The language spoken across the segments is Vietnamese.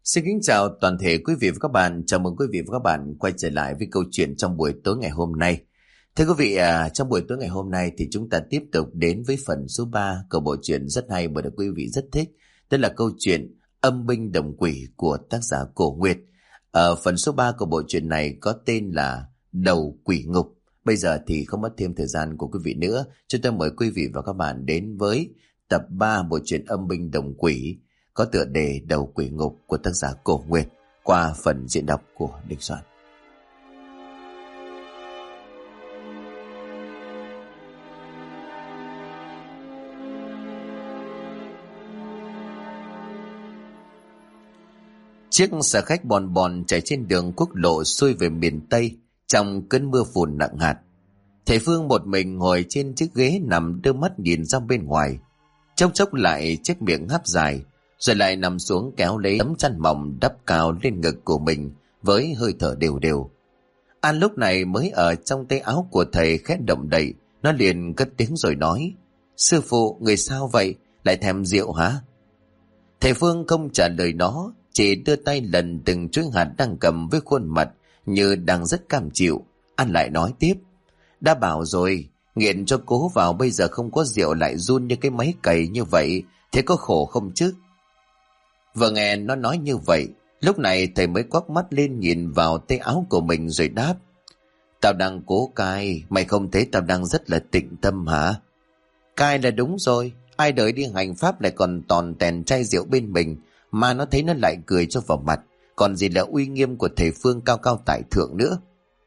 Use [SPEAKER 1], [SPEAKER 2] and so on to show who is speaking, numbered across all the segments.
[SPEAKER 1] Xin kính chào toàn thể quý vị và các bạn. Chào mừng quý vị và các bạn quay trở lại với câu chuyện trong buổi tối ngày hôm nay. Thưa quý vị, trong buổi tối ngày hôm nay thì chúng ta tiếp tục đến với phần số 3 của bộ truyện rất hay và được quý vị rất thích. Đó là câu chuyện Âm binh đồng quỷ của tác giả Cổ Nguyệt. Ở phần số 3 của bộ truyện này có tên là Đầu Quỷ Ngục. Bây giờ thì không mất thêm thời gian của quý vị nữa, chúng tôi mời quý vị và các bạn đến với tập 3 bộ truyện Âm binh đồng quỷ có tựa đề Đầu Quỷ Ngục của tác giả Cổ Nguyệt qua phần diễn đọc của Đình Soạn. Chiếc xe khách bòn bòn chạy trên đường quốc lộ xuôi về miền Tây trong cơn mưa phùn nặng hạt. Thầy Phương một mình ngồi trên chiếc ghế nằm đưa mắt nhìn ra bên ngoài, chốc chốc lại chiếc miệng háp dài, rồi lại nằm xuống kéo lấy tấm chăn mỏng đắp cao lên ngực của mình với hơi thở đều đều. An lúc này mới ở trong tay áo của thầy khẽ động đậy, nó liền cất tiếng rồi nói: "Sư phụ, người sao vậy? Lại thèm rượu hả?" Thầy Phương không trả lời nó, chỉ đưa tay lần từng chuỗi hạt đang cầm với khuôn mặt như đang rất cam chịu. An lại nói tiếp: "Đã bảo rồi, nghiện cho cố vào, bây giờ không có rượu lại run như cái máy cày như vậy, thế có khổ không chứ?" Vừa nghe nó nói như vậy, lúc này thầy mới quắc mắt lên nhìn vào tay áo của mình rồi đáp: "Tao đang cố cai, mày không thấy tao đang rất là tịnh tâm hả?" "Cai là đúng rồi, ai đợi đi hành pháp lại còn tòn tèn chai rượu bên mình, mà nó thấy nó lại cười cho vào mặt, còn gì là uy nghiêm của thầy Phương cao cao tại thượng nữa."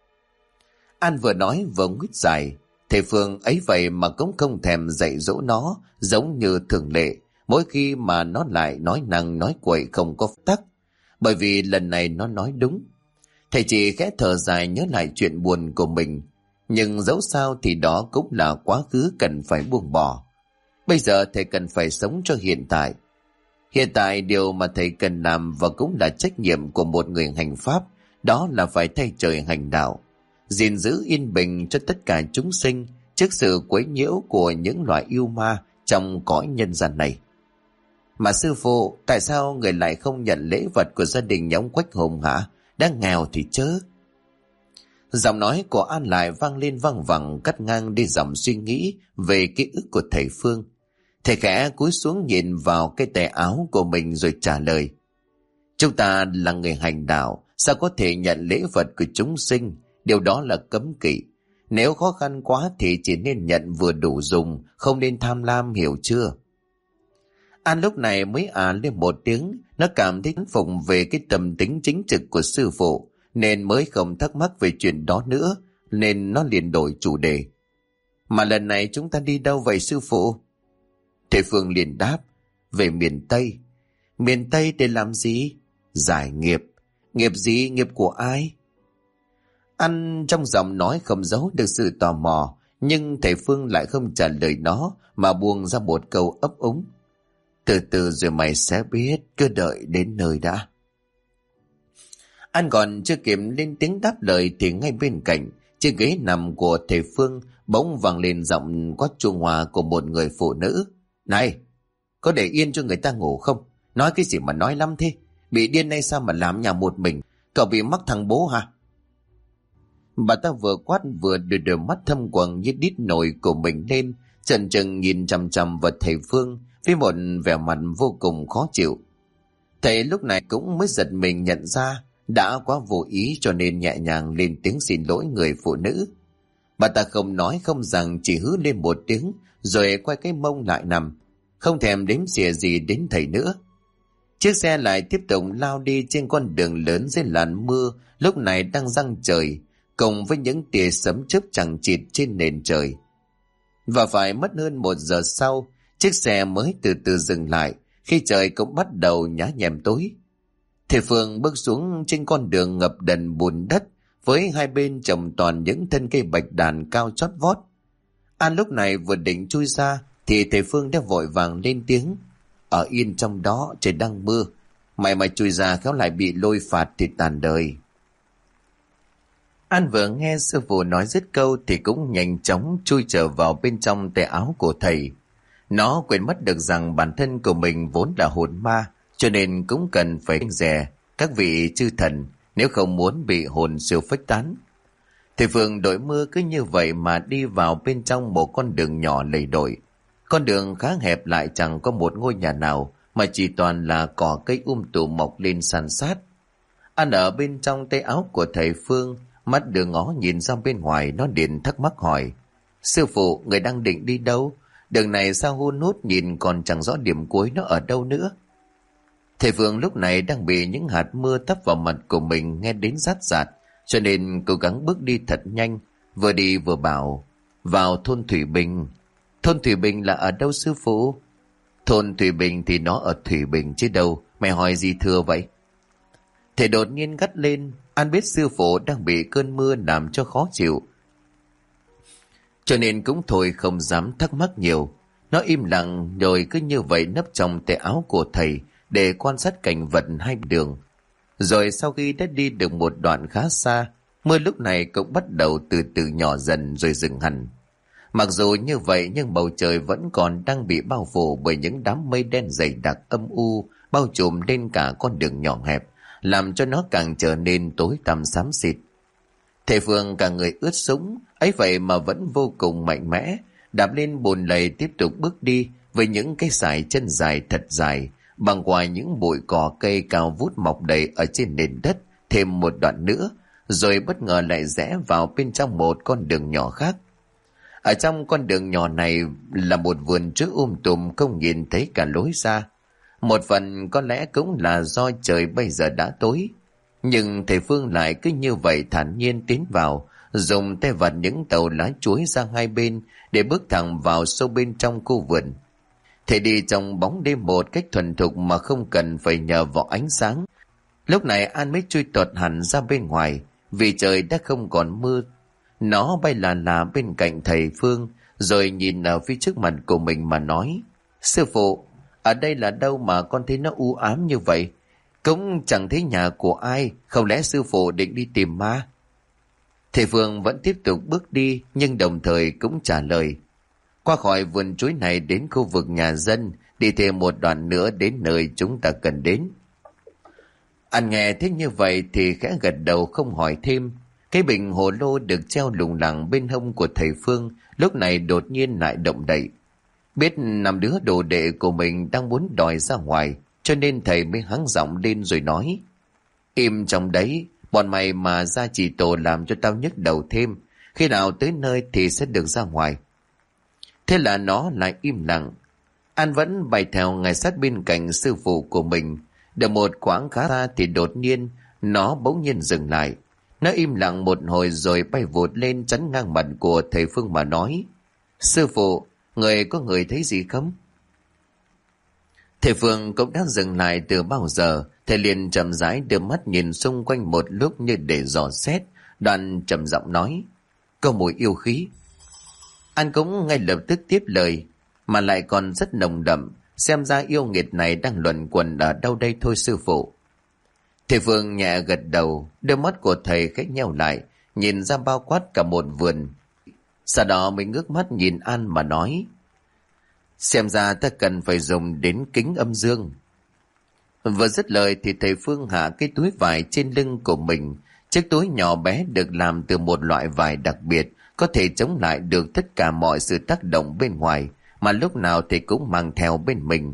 [SPEAKER 1] An vừa nói vừa nguyết dài. Thầy Phương ấy vậy mà cũng không thèm dạy dỗ nó, giống như thường lệ, mỗi khi mà nó lại nói năng nói quậy không có tắc, bởi vì lần này nó nói đúng. Thầy chỉ khẽ thở dài nhớ lại chuyện buồn của mình, nhưng dẫu sao thì đó cũng là quá khứ cần phải buông bỏ. Bây giờ thầy cần phải sống cho hiện tại. Hiện tại điều mà thầy cần làm và cũng là trách nhiệm của một người hành pháp, đó là phải thay trời hành đạo, gìn giữ yên bình cho tất cả chúng sinh trước sự quấy nhiễu của những loại yêu ma trong cõi nhân gian này. "Mà sư phụ, tại sao người lại không nhận lễ vật của gia đình nhà ông Quách Hùng hả? Đang nghèo thì chớ." Giọng nói của An lại vang lên văng vẳng, cắt ngang đi dòng suy nghĩ về ký ức của thầy Phương. Thầy khẽ cúi xuống nhìn vào cái tay áo của mình rồi trả lời: "Chúng ta là người hành đạo, sao có thể nhận lễ vật của chúng sinh? Điều đó là cấm kỵ. Nếu khó khăn quá thì chỉ nên nhận vừa đủ dùng, không nên tham lam, hiểu chưa?" An lúc này mới lên một tiếng, nó cảm thấy thán phục về cái tâm tính chính trực của sư phụ, nên mới không thắc mắc về chuyện đó nữa, nên nó liền đổi chủ đề: "Mà lần này chúng ta đi đâu vậy sư phụ?" Thầy Phương liền đáp: "Về miền Tây." "Miền Tây để làm gì?" "Giải nghiệp." "Nghiệp gì? Nghiệp của ai?" An trong giọng nói không giấu được sự tò mò, nhưng thầy Phương lại không trả lời nó mà buông ra một câu ấp úng: "Từ từ rồi mày sẽ biết, cứ đợi đến nơi đã." An còn chưa kịp lên tiếng đáp lời thì ngay bên cạnh chiếc ghế nằm của thầy Phương bỗng vang lên giọng quát chuông hòa của một người phụ nữ: "Này, có để yên cho người ta ngủ không? Nói cái gì mà nói lắm thế? Bị điên hay sao mà làm nhà một mình? Cậu bị mắc thằng bố hả?" Bà ta vừa quát vừa đưa đôi mắt thâm quầng như đít nồi của mình lên, chần chừng nhìn chằm chằm vào thầy Phương với một vẻ mặt vô cùng khó chịu. Thầy lúc này cũng mới giật mình nhận ra đã quá vô ý, cho nên nhẹ nhàng lên tiếng xin lỗi người phụ nữ. Bà ta không nói không rằng, chỉ hứ lên một tiếng rồi quay cái mông lại nằm, không thèm đếm xỉa gì đến thầy nữa. Chiếc xe lại tiếp tục lao đi trên con đường lớn dưới làn mưa lúc này đang giăng trời, cùng với những tia sấm chớp chằng chịt trên nền trời. Và phải mất hơn 1 giờ sau, chiếc xe mới từ từ dừng lại khi trời cũng bắt đầu nhá nhem tối. Thầy Phương bước xuống trên con đường ngập đần bùn đất với hai bên trồng toàn những thân cây bạch đàn cao chót vót. An lúc này vừa định chui ra thì thầy Phương đã vội vàng lên tiếng: "Ở yên trong đó, trời đang mưa, mày mà chui ra khéo lại bị lôi phạt thì tàn đời." An vừa nghe sư phụ nói dứt câu thì cũng nhanh chóng chui trở vào bên trong tay áo của thầy. Nó quên mất được rằng bản thân của mình vốn là hồn ma, cho nên cũng cần phải kiêng dè các vị chư thần nếu không muốn bị hồn siêu phách tán. Thầy Phương đội mưa cứ như vậy mà đi vào bên trong một con đường nhỏ lầy đồi. Con đường khá hẹp, lại chẳng có một ngôi nhà nào, mà chỉ toàn là cỏ cây tùm mọc lên san sát. An ở bên trong tay áo của thầy Phương, mắt đưa ngó nhìn ra bên ngoài, nó liền thắc mắc hỏi: Sư phụ, người đang định đi đâu? Đường này sao hun hút, nhìn còn chẳng rõ điểm cuối nó ở đâu nữa. Thầy Phương lúc này đang bị những hạt mưa tấp vào mặt của mình nghe đến rát rạt, cho nên cố gắng bước đi thật nhanh, vừa đi vừa bảo: Vào thôn Thủy Bình. Thôn Thủy Bình là ở đâu sư phụ? Thôn Thủy Bình thì nó ở Thủy Bình chứ đâu, mày hỏi gì thừa vậy? Thầy đột nhiên gắt lên. An biết sư phụ đang bị cơn mưa làm cho khó chịu, cho nên cũng thôi không dám thắc mắc nhiều. Nó im lặng rồi cứ như vậy nấp trong tay áo của thầy để quan sát cảnh vật hai đường. Rồi sau khi đã đi được một đoạn khá xa, mưa lúc này cũng bắt đầu từ từ nhỏ dần rồi dừng hẳn. Mặc dù như vậy nhưng bầu trời vẫn còn đang bị bao phủ bởi những đám mây đen dày đặc âm u, bao trùm lên cả con đường nhỏ hẹp, làm cho nó càng trở nên tối tăm xám xịt. Thầy Phương cả người ướt sũng, ấy vậy mà vẫn vô cùng mạnh mẽ, đạp lên bùn lầy tiếp tục bước đi với những cái sải chân dài thật dài, băng qua những bụi cỏ cây cao vút mọc đầy ở trên nền đất thêm một đoạn nữa, rồi bất ngờ lại rẽ vào bên trong một con đường nhỏ khác. Ở trong con đường nhỏ này là một vườn trước tùm không nhìn thấy cả lối ra. Một phần có lẽ cũng là do trời bây giờ đã tối, nhưng thầy Phương lại cứ như vậy thản nhiên tiến vào, dùng tay vặt những tàu lá chuối ra hai bên để bước thẳng vào sâu bên trong khu vườn. Thầy đi trong bóng đêm một cách thuần thục mà không cần phải nhờ vào ánh sáng. Lúc này An mới chui tọt hẳn ra bên ngoài, vì trời đã không còn mưa. Nó bay là bên cạnh thầy Phương, rồi nhìn ở phía trước mặt của mình mà nói: Sư phụ, ở đây là đâu mà con thấy nó u ám như vậy? Cũng chẳng thấy nhà của ai, không lẽ sư phụ định đi tìm ma? Thầy Phương vẫn tiếp tục bước đi, nhưng đồng thời cũng trả lời: Qua khỏi vườn chuối này đến khu vực nhà dân, đi thêm một đoạn nữa đến nơi chúng ta cần đến. Anh nghe thế như vậy thì khẽ gật đầu không hỏi thêm. Cái bình hồ lô được treo lủng lẳng bên hông của thầy Phương lúc này đột nhiên lại động đậy. Biết năm đứa đồ đệ của mình đang muốn đòi ra ngoài, cho nên thầy mới hắng giọng lên rồi nói: Im trong đấy, bọn mày mà ra chỉ tổ làm cho tao nhức đầu thêm, khi nào tới nơi thì sẽ được ra ngoài. Thế là nó lại im lặng. An vẫn bày theo ngay sát bên cạnh sư phụ của mình. Được một quãng khá xa thì đột nhiên nó bỗng nhiên dừng lại. Nó im lặng một hồi rồi bay vụt lên chắn ngang mặt của thầy Phương mà nói: Sư phụ, người có người thấy gì không? Thầy Phương cũng đã dừng lại từ bao giờ. Thầy liền chậm rãi đưa mắt nhìn xung quanh một lúc như để dò xét, đoạn trầm giọng nói: Có mùi yêu khí. An cũng ngay lập tức tiếp lời: Mà lại còn rất nồng đậm, xem ra yêu nghiệt này đang luẩn quẩn ở đâu đây thôi sư phụ. Thầy Phương nhẹ gật đầu, đôi mắt của thầy khẽ nheo lại, nhìn ra bao quát cả một vườn. Sau đó mình ngước mắt nhìn An mà nói: Xem ra ta cần phải dùng đến kính âm dương. Vừa dứt lời thì thầy Phương hạ cái túi vải trên lưng của mình. Chiếc túi nhỏ bé được làm từ một loại vải đặc biệt, có thể chống lại được tất cả mọi sự tác động bên ngoài, mà lúc nào thầy cũng mang theo bên mình.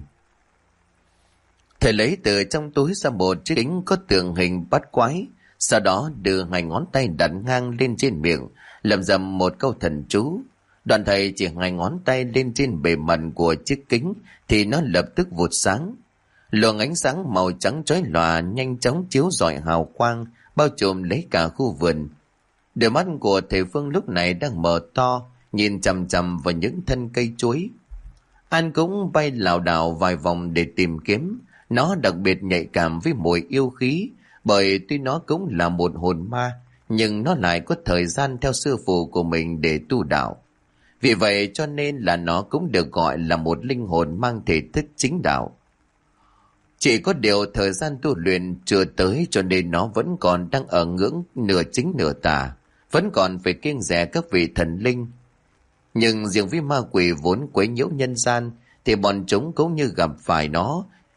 [SPEAKER 1] Thầy lấy từ trong túi ra một chiếc kính có tượng hình bát quái, sau đó đưa hai ngón tay đặt ngang lên trên miệng, lẩm bẩm một câu thần chú. Đoạn thầy chỉ hai ngón tay lên trên bề mặt của chiếc kính thì nó lập tức vụt sáng. Luồng ánh sáng màu trắng chói lòa nhanh chóng chiếu rọi hào quang, bao trùm lấy cả khu vườn. Đôi mắt của thầy Phương lúc này đang mở to, nhìn chằm chằm vào những thân cây chuối. An cũng bay lảo đảo vài vòng để tìm kiếm. Nó đặc biệt nhạy cảm với mùi yêu khí, bởi tuy nó cũng là một hồn ma, nhưng nó lại có thời gian theo sư phụ của mình để tu đạo. Vì vậy cho nên là nó cũng được gọi là một linh hồn mang thể thức chính đạo. Chỉ có điều thời gian tu luyện chưa tới, cho nên nó vẫn còn đang ở ngưỡng nửa chính nửa tà, vẫn còn phải kiêng dè các vị thần linh. Nhưng riêng với ma quỷ vốn quấy nhiễu nhân gian thì bọn chúng cũng như gặp phải nó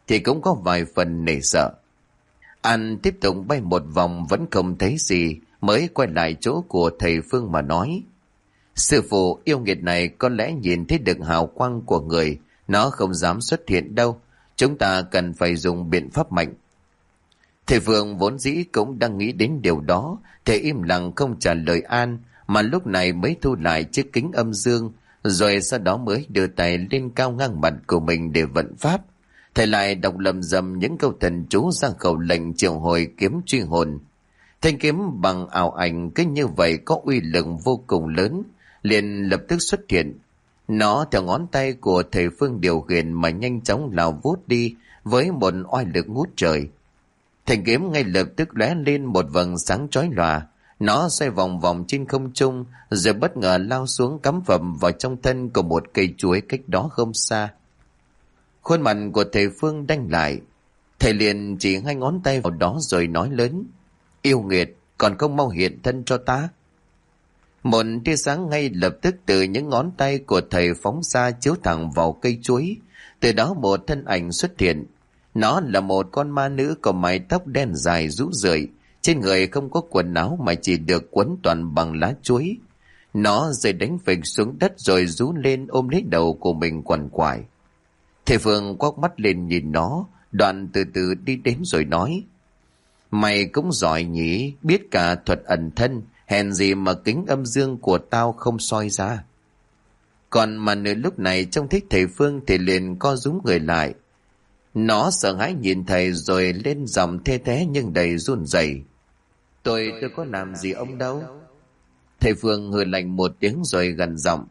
[SPEAKER 1] thì cũng có vài phần nể sợ. An tiếp tục bay một vòng vẫn không thấy gì, mới quay lại chỗ của thầy Phương mà nói: Sư phụ, yêu nghiệt này có lẽ nhìn thấy được hào quang của người, nó không dám xuất hiện đâu, chúng ta cần phải dùng biện pháp mạnh. Thầy Phương vốn dĩ cũng đang nghĩ đến điều đó, thầy im lặng không trả lời An, mà lúc này mới thu lại chiếc kính âm dương, rồi sau đó mới đưa tay lên cao ngang mặt của mình để vận pháp. Thầy lại đọc lầm rầm những câu thần chú ra khẩu lệnh triệu hồi kiếm truy hồn. Thanh kiếm bằng ảo ảnh cứ như vậy có uy lực vô cùng lớn, liền lập tức xuất hiện. Nó theo ngón tay của thầy Phương điều khiển mà nhanh chóng lao vút đi với một oai lực ngút trời. Thanh kiếm ngay lập tức lóe lên một vầng sáng chói lòa, nó xoay vòng vòng trên không trung rồi bất ngờ lao xuống cắm phập vào trong thân của một cây chuối cách đó không xa. Khuôn mặt của thầy Phương đanh lại, thầy liền chỉ hai ngón tay vào đó rồi nói lớn: Yêu nghiệt, còn không mau hiện thân cho ta. Một tia sáng ngay lập tức từ những ngón tay của thầy phóng ra chiếu thẳng vào cây chuối. Từ đó một thân ảnh xuất hiện. Nó là một con ma nữ có mái tóc đen dài rũ rượi, trên người không có quần áo mà chỉ được quấn toàn bằng lá chuối. Nó rơi đánh phịch xuống đất rồi rú lên ôm lấy đầu của mình quằn quại. Thầy Phương quắc mắt lên nhìn nó, đoạn từ từ đi đến rồi nói: Mày cũng giỏi nhỉ, biết cả thuật ẩn thân, hèn gì mà kính âm dương của tao không soi ra. Còn mà nửa lúc này trông thấy thầy Phương thì liền co rúm người lại. Nó sợ hãi nhìn thầy rồi lên giọng thê thé nhưng đầy run rẩy: Tôi có làm gì ông đâu. Thầy Phương hừ lạnh một tiếng rồi gằn giọng: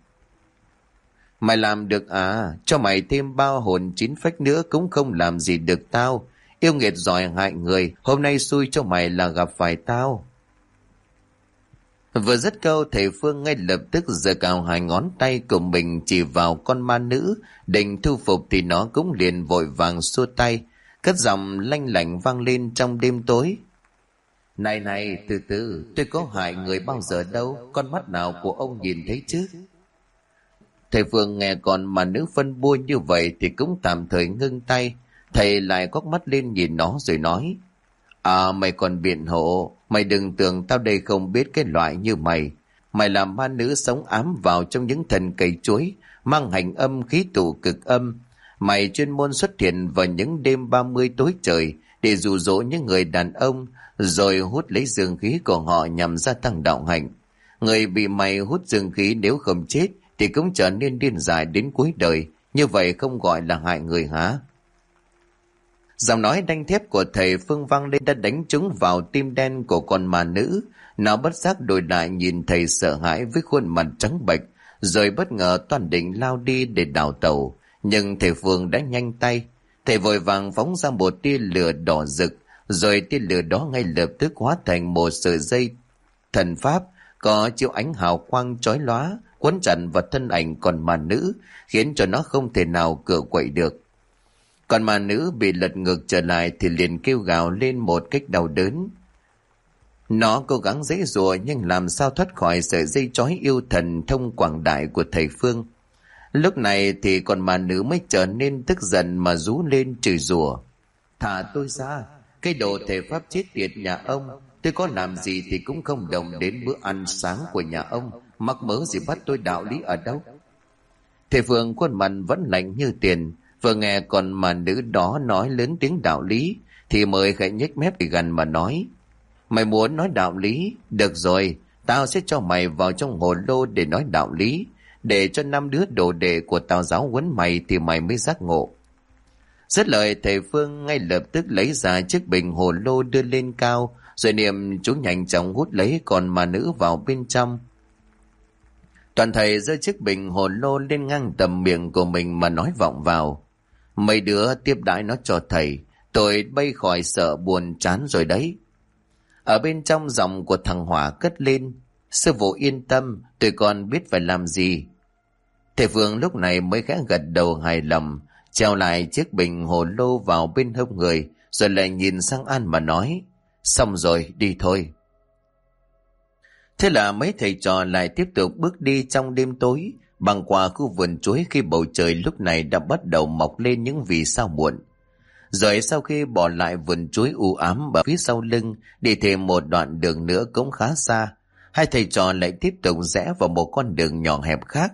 [SPEAKER 1] Mày làm được à? Cho mày thêm bao hồn chín phách nữa cũng không làm gì được tao. Yêu nghiệt giỏi hại người, hôm nay xui cho mày là gặp phải tao. Vừa dứt câu, thầy Phương ngay lập tức giơ cao hai ngón tay của mình chỉ vào con ma nữ, định thu phục thì nó cũng liền vội vàng xua tay, cất giọng lanh lảnh vang lên trong đêm tối: Này này, từ từ, tôi có hại người bao giờ đâu, con mắt nào của ông nhìn thấy chứ? Thầy Phương nghe con ma nữ phân bua như vậy thì cũng tạm thời ngưng tay. Thầy lại quắc mắt lên nhìn nó rồi nói: Mày còn biện hộ, mày đừng tưởng tao đây không biết cái loại như mày. Mày là ma nữ sống ám vào trong những thân cây chuối, mang hành âm khí tụ cực âm. Mày chuyên môn xuất hiện vào những đêm 30 tối trời để dụ dỗ những người đàn ông, rồi hút lấy dương khí của họ nhằm gia tăng đạo hạnh. Người bị mày hút dương khí nếu không chết thì cũng trở nên điên dại đến cuối đời, như vậy không gọi là hại người hả? Giọng nói đanh thép của thầy Phương vang lên đã đánh trúng vào tim đen của con ma nữ. Nó bất giác đổi lại nhìn thầy sợ hãi với khuôn mặt trắng bệch, rồi bất ngờ toàn định lao đi để đào tẩu. Nhưng thầy Phương đã nhanh tay. Thầy vội vàng phóng ra một tia lửa đỏ rực, rồi tia lửa đó ngay lập tức hóa thành một sợi dây thần pháp có chiếu ánh hào quang chói lóa, quấn chặt vào thân ảnh con ma nữ, khiến cho nó không thể nào cựa quậy được. Còn ma nữ bị lật ngược trở lại thì liền kêu gào lên một cách đau đớn. Nó cố gắng giãy giụa nhưng làm sao thoát khỏi sợi dây trói yêu thần thông quảng đại của thầy Phương. Lúc này thì con ma nữ mới trở nên tức giận mà rú lên chửi rủa: Thả tôi ra, cái đồ thể pháp chết tiệt nhà ông, tôi có làm gì thì cũng không đồng đến bữa ăn sáng của nhà ông, mắc mớ gì bắt tôi đạo lý ở đâu. Thầy Phương khuôn mặt vẫn lạnh như tiền, vừa nghe con ma nữ đó nói lớn tiếng đạo lý thì mới khẽ nhếch mép gần mà nói: Mày muốn nói đạo lý? Được rồi, tao sẽ cho mày vào trong hồ lô để nói đạo lý, để cho 5 đứa đồ đệ của tao giáo huấn mày thì mày mới giác ngộ. Dứt lời, thầy Phương ngay lập tức lấy ra chiếc bình hồ lô đưa lên cao, rồi niệm chú nhanh chóng hút lấy con ma nữ vào bên trong. Toàn thầy giơ chiếc bình hồ lô lên ngang tầm miệng của mình mà nói vọng vào: Mấy đứa tiếp đãi nó cho thầy, tôi bay khỏi sợ buồn chán rồi đấy. Ở bên trong giọng của thằng Hỏa cất lên: Sư phụ yên tâm, tôi còn biết phải làm gì. Thầy Phương lúc này mới khẽ gật đầu hài lòng, treo lại chiếc bình hồ lô vào bên hông người, rồi lại nhìn sang An mà nói: Xong rồi, đi thôi. Thế là mấy thầy trò lại tiếp tục bước đi trong đêm tối, băng qua khu vườn chuối khi bầu trời lúc này đã bắt đầu mọc lên những vì sao muộn. Rồi sau khi bỏ lại vườn chuối u ám ở phía sau lưng, đi thêm một đoạn đường nữa cũng khá xa, hai thầy trò lại tiếp tục rẽ vào một con đường nhỏ hẹp khác.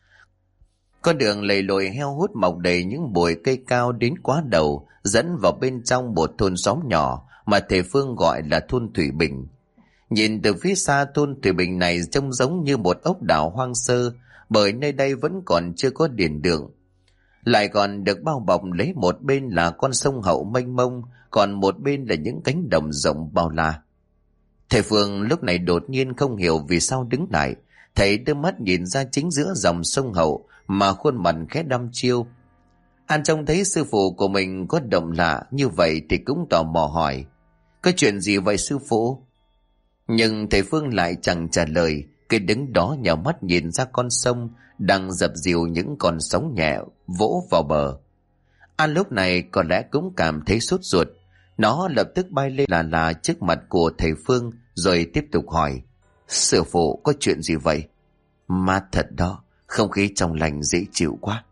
[SPEAKER 1] Con đường lầy lội heo hút mọc đầy những bụi cây cao đến quá đầu, dẫn vào bên trong một thôn xóm nhỏ mà thầy Phương gọi là thôn Thủy Bình. Nhìn từ phía xa, thôn Thủy Bình này trông giống như một ốc đảo hoang sơ, bởi nơi đây vẫn còn chưa có điện đường, lại còn được bao bọc lấy một bên là con sông Hậu mênh mông, còn một bên là những cánh đồng rộng bao la. Thầy Phương lúc này đột nhiên không hiểu vì sao đứng lại. Thầy đưa mắt nhìn ra chính giữa dòng sông Hậu mà khuôn mặt khẽ đăm chiêu. An trông thấy sư phụ của mình có động lạ như vậy thì cũng tò mò hỏi: có chuyện gì vậy sư phụ? Nhưng thầy Phương lại chẳng trả lời, cứ đứng đó nhào mắt nhìn ra con sông đang dập dìu những con sóng nhẹ vỗ vào bờ. An lúc này có lẽ cũng cảm thấy sốt ruột. Nó lập tức bay lên là trước mặt của thầy Phương rồi tiếp tục hỏi: sư phụ, có chuyện gì vậy? Mát thật đó, không khí trong lành dễ chịu quá.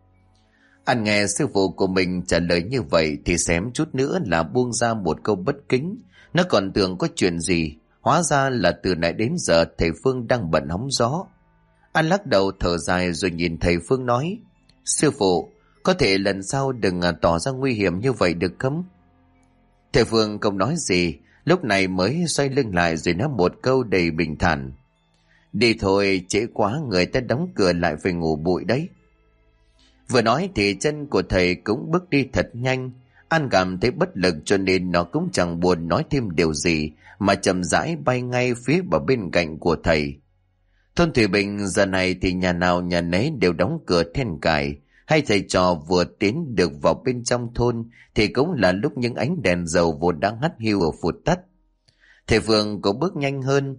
[SPEAKER 1] An nghe sư phụ của mình trả lời như vậy thì xém chút nữa là buông ra một câu bất kính. Nó còn tưởng có chuyện gì, hóa ra là từ nãy đến giờ thầy Phương đang bận hóng gió. An lắc đầu thở dài rồi nhìn thầy Phương nói: sư phụ, có thể lần sau đừng tỏ ra nguy hiểm như vậy được không? Thầy Phương không nói gì, lúc này mới xoay lưng lại rồi nói một câu đầy bình thản: đi thôi, trễ quá người ta đóng cửa lại phải ngủ bụi đấy. Vừa nói thì chân của thầy cũng bước đi thật nhanh. An cảm thấy bất lực cho nên nó cũng chẳng buồn nói thêm điều gì mà chậm rãi bay ngay phía vào bên cạnh của thầy. Thôn Thủy Bình giờ này thì nhà nào nhà nấy đều đóng cửa then cài. Hai thầy trò vừa tiến được vào bên trong thôn thì cũng là lúc những ánh đèn dầu vốn đang hắt hiu ở phụt tắt. Thầy Phương cũng bước nhanh hơn,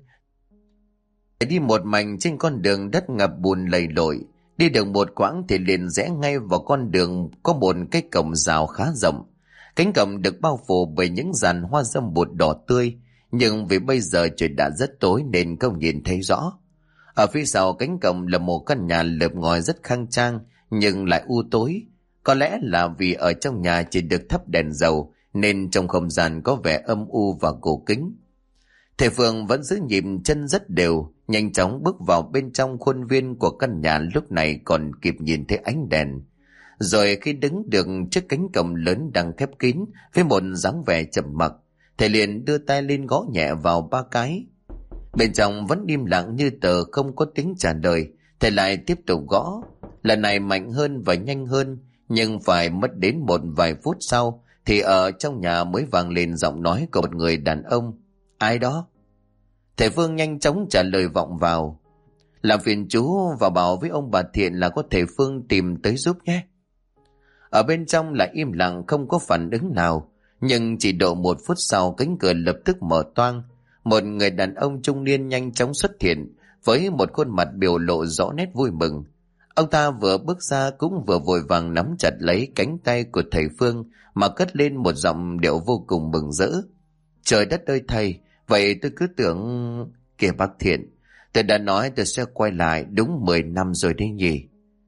[SPEAKER 1] đi một mạch trên con đường đất ngập bùn lầy lội. Đi được một quãng thì liền rẽ ngay vào con đường có một cái cổng rào khá rộng. Cánh cổng được bao phủ bởi những dàn hoa dâm bụt đỏ tươi, nhưng vì bây giờ trời đã rất tối nên không nhìn thấy rõ. Ở phía sau cánh cổng là một căn nhà lợp ngói rất khang trang nhưng lại u tối. Có lẽ là vì ở trong nhà chỉ được thắp đèn dầu nên trong không gian có vẻ âm u và cổ kính. Thầy Phương vẫn giữ nhịp chân rất đều, nhanh chóng bước vào bên trong khuôn viên của căn nhà lúc này còn kịp nhìn thấy ánh đèn. Rồi khi đứng được trước cánh cổng lớn đang khép kín với một dáng vẻ chậm mặc, thầy liền đưa tay lên gõ nhẹ vào 3 cái. Bên trong vẫn im lặng như tờ, không có tiếng trả lời. Thầy lại tiếp tục gõ, lần này mạnh hơn và nhanh hơn, nhưng phải mất đến một vài phút sau thì ở trong nhà mới vang lên giọng nói của một người đàn ông: ai đó? Thầy Phương nhanh chóng trả lời vọng vào: làm phiền chú vào bảo với ông bà Thiện là có thầy Phương tìm tới giúp nhé. Ở bên trong lại im lặng, không có phản ứng nào. Nhưng chỉ độ 1 phút sau, cánh cửa lập tức mở toang. Một người đàn ông trung niên nhanh chóng xuất hiện với một khuôn mặt biểu lộ rõ nét vui mừng. Ông ta vừa bước ra cũng vừa vội vàng nắm chặt lấy cánh tay của thầy Phương mà cất lên một giọng điệu vô cùng mừng rỡ: trời đất ơi thầy, vậy tôi cứ tưởng... kìa bác Thiện, tôi đã nói tôi sẽ quay lại đúng 10 năm rồi đấy nhỉ.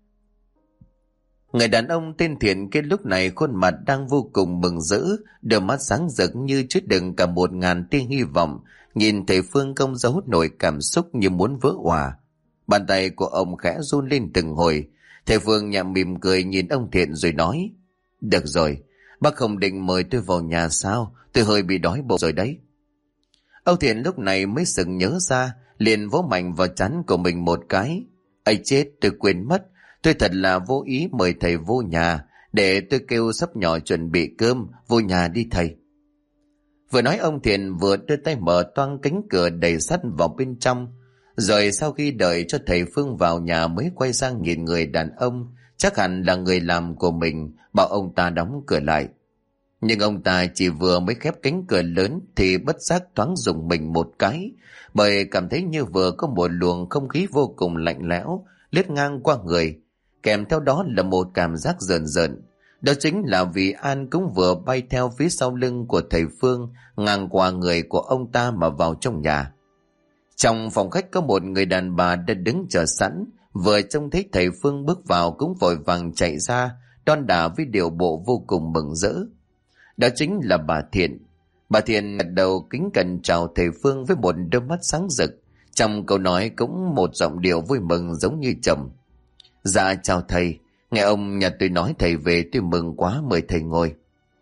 [SPEAKER 1] Người đàn ông tên Thiện kia lúc này khuôn mặt đang vô cùng mừng rỡ, đôi mắt sáng rực như chứa đựng cả 1000 tia hy vọng, nhìn thầy Phương không giấu nổi cảm xúc như muốn vỡ òa. Bàn tay của ông khẽ run lên từng hồi. Thầy Phương nhẹ mỉm cười nhìn ông Thiện rồi nói: được rồi, bác không định mời tôi vào nhà sao? Tôi hơi bị đói bụng rồi đấy. Ông Thiện lúc này mới sực nhớ ra, liền vỗ mạnh vào trán của mình một cái: ấy chết, tôi quên mất, tôi thật là vô ý mời thầy vô nhà, để tôi kêu sắp nhỏ chuẩn bị cơm, vô nhà đi thầy. Vừa nói ông Thiện vừa đưa tay mở toang cánh cửa đầy sắt vào bên trong. Rồi sau khi đợi cho thầy Phương vào nhà mới quay sang nhìn người đàn ông, chắc hẳn là người làm của mình, bảo ông ta đóng cửa lại. Nhưng ông ta chỉ vừa mới khép cánh cửa lớn thì bất giác thoáng rùng mình một cái, bởi cảm thấy như vừa có một luồng không khí vô cùng lạnh lẽo lướt ngang qua người, kèm theo đó là một cảm giác rợn rợn. Đó chính là vì An cũng vừa bay theo phía sau lưng của thầy Phương, ngang qua người của ông ta mà vào trong nhà. Trong phòng khách có một người đàn bà đã đứng chờ sẵn, vừa trông thấy thầy Phương bước vào cũng vội vàng chạy ra, đon đả với điệu bộ vô cùng mừng rỡ. Đó chính là bà Thiện. Bà Thiện gật đầu kính cẩn chào thầy Phương với một đôi mắt sáng rực. Trong câu nói cũng một giọng điệu vui mừng giống như chồng. Dạ chào thầy, nghe ông nhà tôi nói thầy về tôi mừng quá, mời thầy ngồi.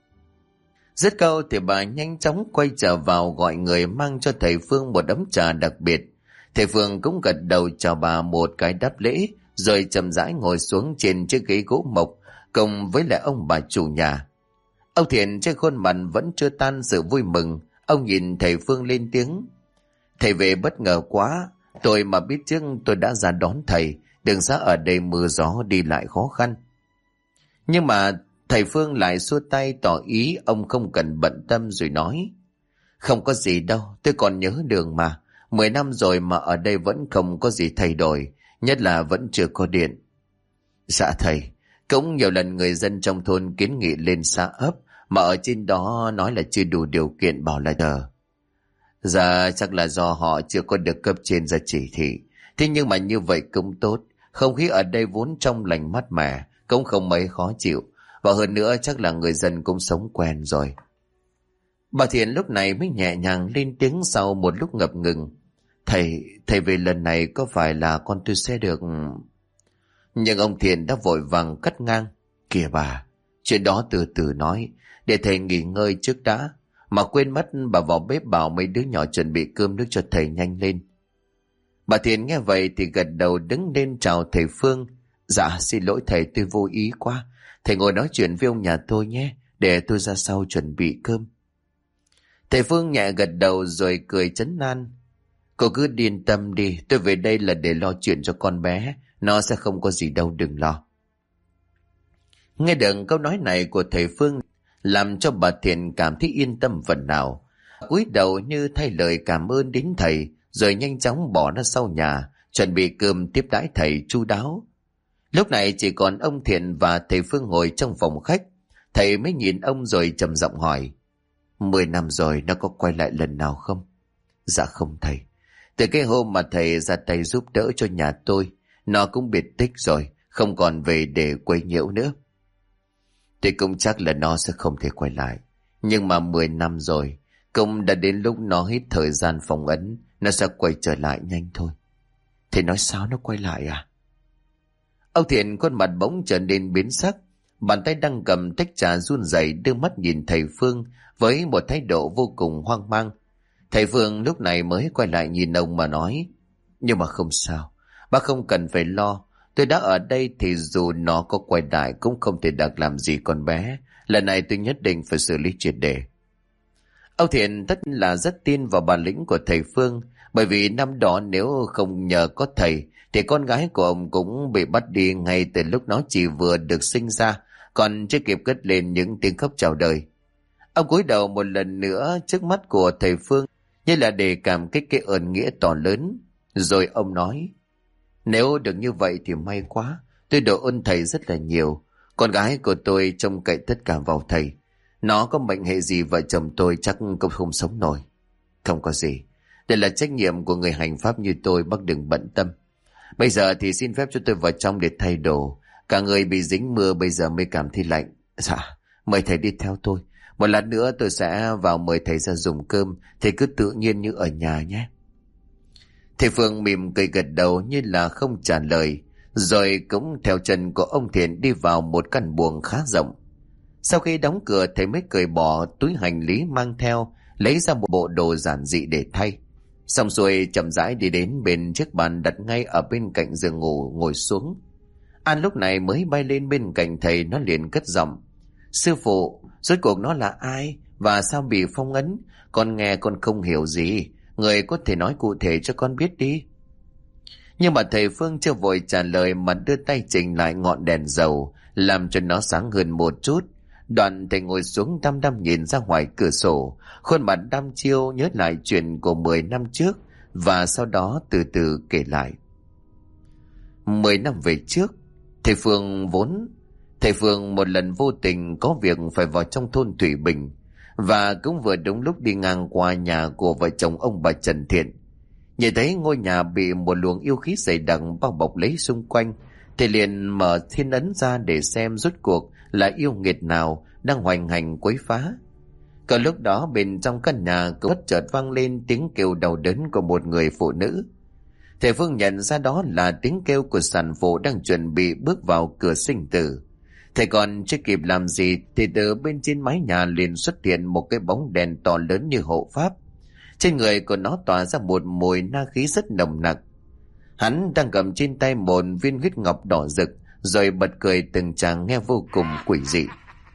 [SPEAKER 1] Dứt câu thì bà nhanh chóng quay trở vào gọi người mang cho thầy Phương một ấm trà đặc biệt. Thầy Phương cũng gật đầu chào bà một cái đáp lễ, rồi chậm rãi ngồi xuống trên chiếc ghế gỗ mộc cùng với lại ông bà chủ nhà. Ông Thiện trên khuôn mặt vẫn chưa tan sự vui mừng. Ông nhìn thầy Phương lên tiếng. Thầy về bất ngờ quá, tôi mà biết trước tôi đã ra đón thầy. Đường xá ở đây mưa gió đi lại khó khăn. Nhưng mà thầy Phương lại xua tay tỏ ý ông không cần bận tâm, rồi nói. Không có gì đâu, tôi còn nhớ đường mà. 10 năm rồi mà ở đây vẫn không có gì thay đổi, nhất là vẫn chưa có điện. Dạ thầy, cũng nhiều lần người dân trong thôn kiến nghị lên xã ấp, mà ở trên đó nói là chưa đủ điều kiện, bảo là chờ. Dạ chắc là do họ chưa có được cấp trên ra chỉ thị. Thế nhưng mà như vậy cũng tốt, không khí ở đây vốn trong lành mát mẻ, cũng không mấy khó chịu. Và hơn nữa chắc là người dân cũng sống quen rồi. Bà Thiện lúc này mới nhẹ nhàng lên tiếng sau một lúc ngập ngừng. Thầy về lần này có phải là con tôi sẽ được... Nhưng ông Thiện đã vội vàng cắt ngang. Kìa bà, chuyện đó từ từ nói, để thầy nghỉ ngơi trước đã. Mà quên mất bà vào bếp bảo mấy đứa nhỏ chuẩn bị cơm nước cho thầy nhanh lên. Bà Thiện nghe vậy thì gật đầu đứng lên chào thầy Phương. Dạ xin lỗi thầy, tôi vô ý quá. Thầy ngồi nói chuyện với ông nhà tôi nhé, để tôi ra sau chuẩn bị cơm. Thầy Phương nhẹ gật đầu rồi cười trấn an. Cô cứ yên tâm đi, tôi về đây là để lo chuyện cho con bé, nó sẽ không có gì đâu, đừng lo. Nghe được câu nói này của thầy Phương làm cho bà Thiện cảm thấy yên tâm phần nào. Cúi đầu như thay lời cảm ơn đến thầy, rồi nhanh chóng bỏ ra sau nhà, chuẩn bị cơm tiếp đãi thầy chu đáo. Lúc này chỉ còn ông Thiện và thầy Phương ngồi trong phòng khách. Thầy mới nhìn ông rồi trầm giọng hỏi. 10 năm rồi nó có quay lại lần nào không? Dạ không thầy. Từ cái hôm mà thầy ra tay giúp đỡ cho nhà tôi, nó cũng biệt tích rồi, không còn về để quấy nhiễu nữa. Tôi cũng chắc là nó sẽ không thể quay lại. Nhưng mà 10 năm rồi, cũng đã đến lúc nó hết thời gian phong ấn, nó sẽ quay trở lại nhanh thôi. Thầy nói sao nó quay lại à? Ông Thiện khuôn mặt bỗng trở nên biến sắc, bàn tay đang cầm tách trà run rẩy đưa mắt nhìn thầy Phương với một thái độ vô cùng hoang mang. Thầy Phương lúc này mới quay lại nhìn ông mà nói. Nhưng mà không sao, bác không cần phải lo. Tôi đã ở đây thì dù nó có quay lại cũng không thể đặt làm gì con bé. Lần này tôi nhất định phải xử lý triệt để. Ông Thiện tất là rất tin vào bản lĩnh của thầy Phương, bởi vì năm đó nếu không nhờ có thầy thì con gái của ông cũng bị bắt đi ngay từ lúc nó chỉ vừa được sinh ra, còn chưa kịp cất lên những tiếng khóc chào đời. Ông cúi đầu một lần nữa trước mắt của thầy Phương, như là để cảm kích cái ơn nghĩa to lớn. Rồi ông nói, nếu được như vậy thì may quá, tôi độ ơn thầy rất là nhiều. Con gái của tôi trông cậy tất cả vào thầy. Nó có mệnh hệ gì vợ chồng tôi chắc cũng không sống nổi. Không có gì, đây là trách nhiệm của người hành pháp như tôi, bác đừng bận tâm. Bây giờ thì xin phép cho tôi vào trong để thay đồ. Cả người bị dính mưa bây giờ mới cảm thấy lạnh. Dạ, mời thầy đi theo tôi. Một lát nữa tôi sẽ vào mời thầy ra dùng cơm. Thầy cứ tự nhiên như ở nhà nhé. Thầy Phương mỉm cười gật đầu như là không trả lời, rồi cũng theo chân của ông Thiện đi vào một căn buồng khá rộng. Sau khi đóng cửa, thầy mới cởi bỏ túi hành lý mang theo, lấy ra một bộ đồ giản dị để thay. Xong xuôi chậm rãi đi đến bên chiếc bàn đặt ngay ở bên cạnh giường ngủ, ngồi xuống. An lúc này mới bay lên bên cạnh thầy, nó liền cất giọng. Sư phụ, rốt cuộc nó là ai và sao bị phong ấn? Con nghe con không hiểu gì, người có thể nói cụ thể cho con biết đi. Nhưng mà thầy Phương chưa vội trả lời mà đưa tay chỉnh lại ngọn đèn dầu, làm cho nó sáng hơn một chút. Đoạn thầy ngồi xuống đăm đăm nhìn ra ngoài cửa sổ, khuôn mặt đăm chiêu nhớ lại chuyện của 10 năm trước, và sau đó từ từ kể lại. 10 năm về trước, thầy Phương một lần vô tình có việc phải vào trong thôn Thủy Bình, và cũng vừa đúng lúc đi ngang qua nhà của vợ chồng ông bà Trần Thiện. Nhìn thấy ngôi nhà bị một luồng yêu khí dày đặc bao bọc lấy xung quanh, thầy liền mở thiên ấn ra để xem rốt cuộc là yêu nghiệt nào đang hoành hành quấy phá. Còn lúc đó bên trong căn nhà cũng bất chợt vang lên tiếng kêu đau đớn của một người phụ nữ. Thầy Phương nhận ra đó là tiếng kêu của sản phụ đang chuẩn bị bước vào cửa sinh tử. Thầy còn chưa kịp làm gì thì từ bên trên mái nhà liền xuất hiện một cái bóng đèn to lớn như hộ pháp. Trên người của nó tỏa ra một mùi na khí rất nồng nặc. Hắn đang cầm trên tay một viên huyết ngọc đỏ rực, rồi bật cười từng tràng nghe vô cùng quỷ dị.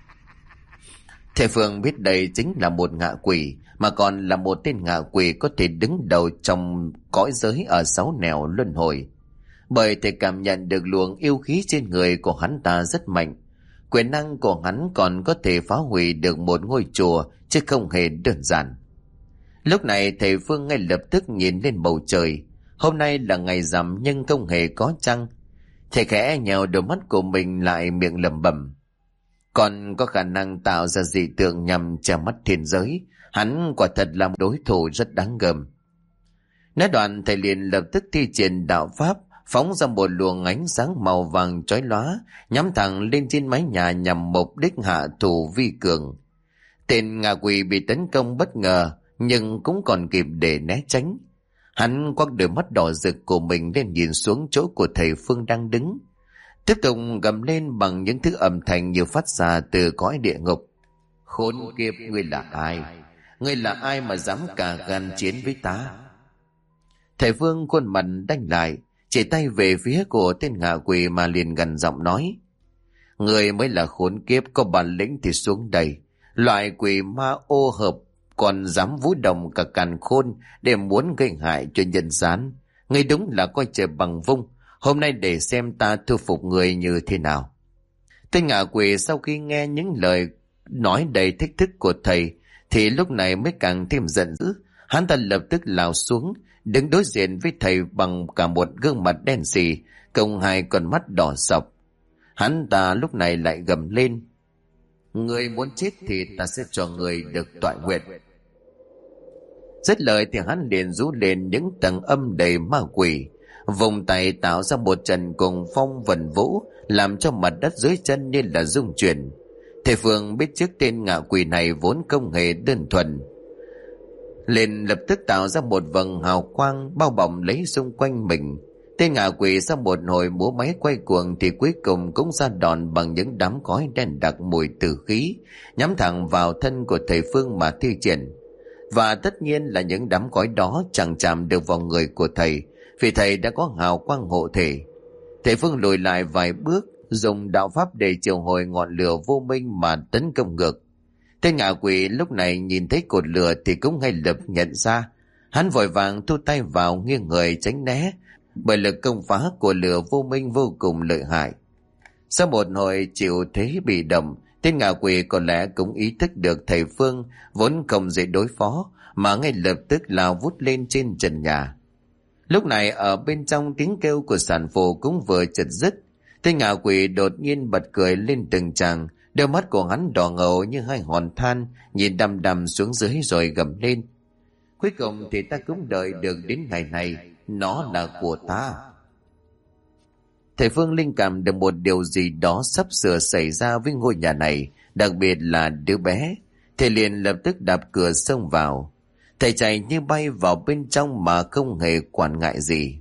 [SPEAKER 1] Thầy Phương biết đây chính là một ngạ quỷ, mà còn là một tên ngạ quỷ có thể đứng đầu trong cõi giới ở 6 nẻo luân hồi. Bởi thầy cảm nhận được luồng yêu khí trên người của hắn ta rất mạnh. Quyền năng của hắn còn có thể phá hủy được một ngôi chùa, chứ không hề đơn giản. Lúc này thầy Phương ngay lập tức nhìn lên bầu trời. Hôm nay là ngày rằm nhưng không hề có trăng. Thầy khẽ nhèo đôi mắt của mình lại, miệng lẩm bẩm: còn có khả năng tạo ra dị tượng nhằm che mắt thiên giới. Hắn quả thật là một đối thủ rất đáng gờm. Nói đoạn thầy liền lập tức thi triển đạo pháp, phóng ra một luồng ánh sáng màu vàng chói lóa, nhắm thẳng lên trên mái nhà nhằm mục đích hạ thủ vi cường. Tên ngạ quỷ bị tấn công bất ngờ, nhưng cũng còn kịp để né tránh. Hắn quắc đôi mắt đỏ rực của mình lên nhìn xuống chỗ của thầy Phương đang đứng, tiếp tục gầm lên bằng những thứ âm thanh như phát ra từ cõi địa ngục: khốn kiếp, ngươi là ai? Ngươi là ai mà dám cả gan chiến với ta? Thầy Phương khuôn mặt đanh lại, chỉ tay về phía của tên ngạ quỷ mà liền gằn giọng nói: ngươi mới là khốn kiếp, có bản lĩnh thì xuống đây. Loại quỷ ma ô hợp còn dám vũ động cả càn khôn để muốn gây hại cho nhân gian. Ngươi đúng là coi trời bằng vung. Hôm nay để xem ta thu phục người như thế nào. Tên ngạ quỷ sau khi nghe những lời nói đầy thách thức của thầy thì lúc này mới càng thêm giận dữ. Hắn ta lập tức lao xuống, đứng đối diện với thầy bằng cả một gương mặt đen sì, cộng hai con mắt đỏ sọc. Hắn ta lúc này lại gầm lên: người muốn chết thì ta sẽ cho người được toại nguyện. Dứt lời thì hắn liền rú lên những tầng âm đầy ma quỷ, vùng tay tạo ra một trận cuồng phong vần vũ, làm cho mặt đất dưới chân như là rung chuyển. Thầy Phương biết trước tên ngạ quỷ này vốn không hề đơn thuần, liền lập tức tạo ra một vầng hào quang bao bọc lấy xung quanh mình. Tên ngạ quỷ sau một hồi múa máy quay cuồng thì cuối cùng cũng ra đòn bằng những đám khói đen đặc mùi tử khí, nhắm thẳng vào thân của thầy Phương mà thi triển. Và tất nhiên là những đám khói đó chẳng chạm được vào người của thầy, vì thầy đã có hào quang hộ thể. Thầy Phương lùi lại vài bước, dùng đạo pháp để triệu hồi ngọn lửa vô minh mà tấn công ngược. Tên ngạ quỷ lúc này nhìn thấy cột lửa thì cũng ngay lập nhận ra. Hắn vội vàng thu tay vào, nghiêng người tránh né, bởi lực công phá của lửa vô minh vô cùng lợi hại. Sau một hồi chịu thế bị động, tên ngạ quỷ có lẽ cũng ý thức được thầy Phương vốn không dễ đối phó, mà ngay lập tức lao vút lên trên trần nhà. Lúc này ở bên trong tiếng kêu của sản phụ cũng vừa chợt dứt. Tên ngạ quỷ đột nhiên bật cười lên từng tràng, đôi mắt của hắn đỏ ngầu như hai hòn than, nhìn đăm đăm xuống dưới rồi gầm lên: cuối cùng thì ta cũng đợi được đến ngày này, nó là của ta. Thầy Phương linh cảm được một điều gì đó sắp sửa xảy ra với ngôi nhà này, đặc biệt là đứa bé. Thầy liền lập tức đạp cửa xông vào. Thầy chạy như bay vào bên trong mà không hề quản ngại gì,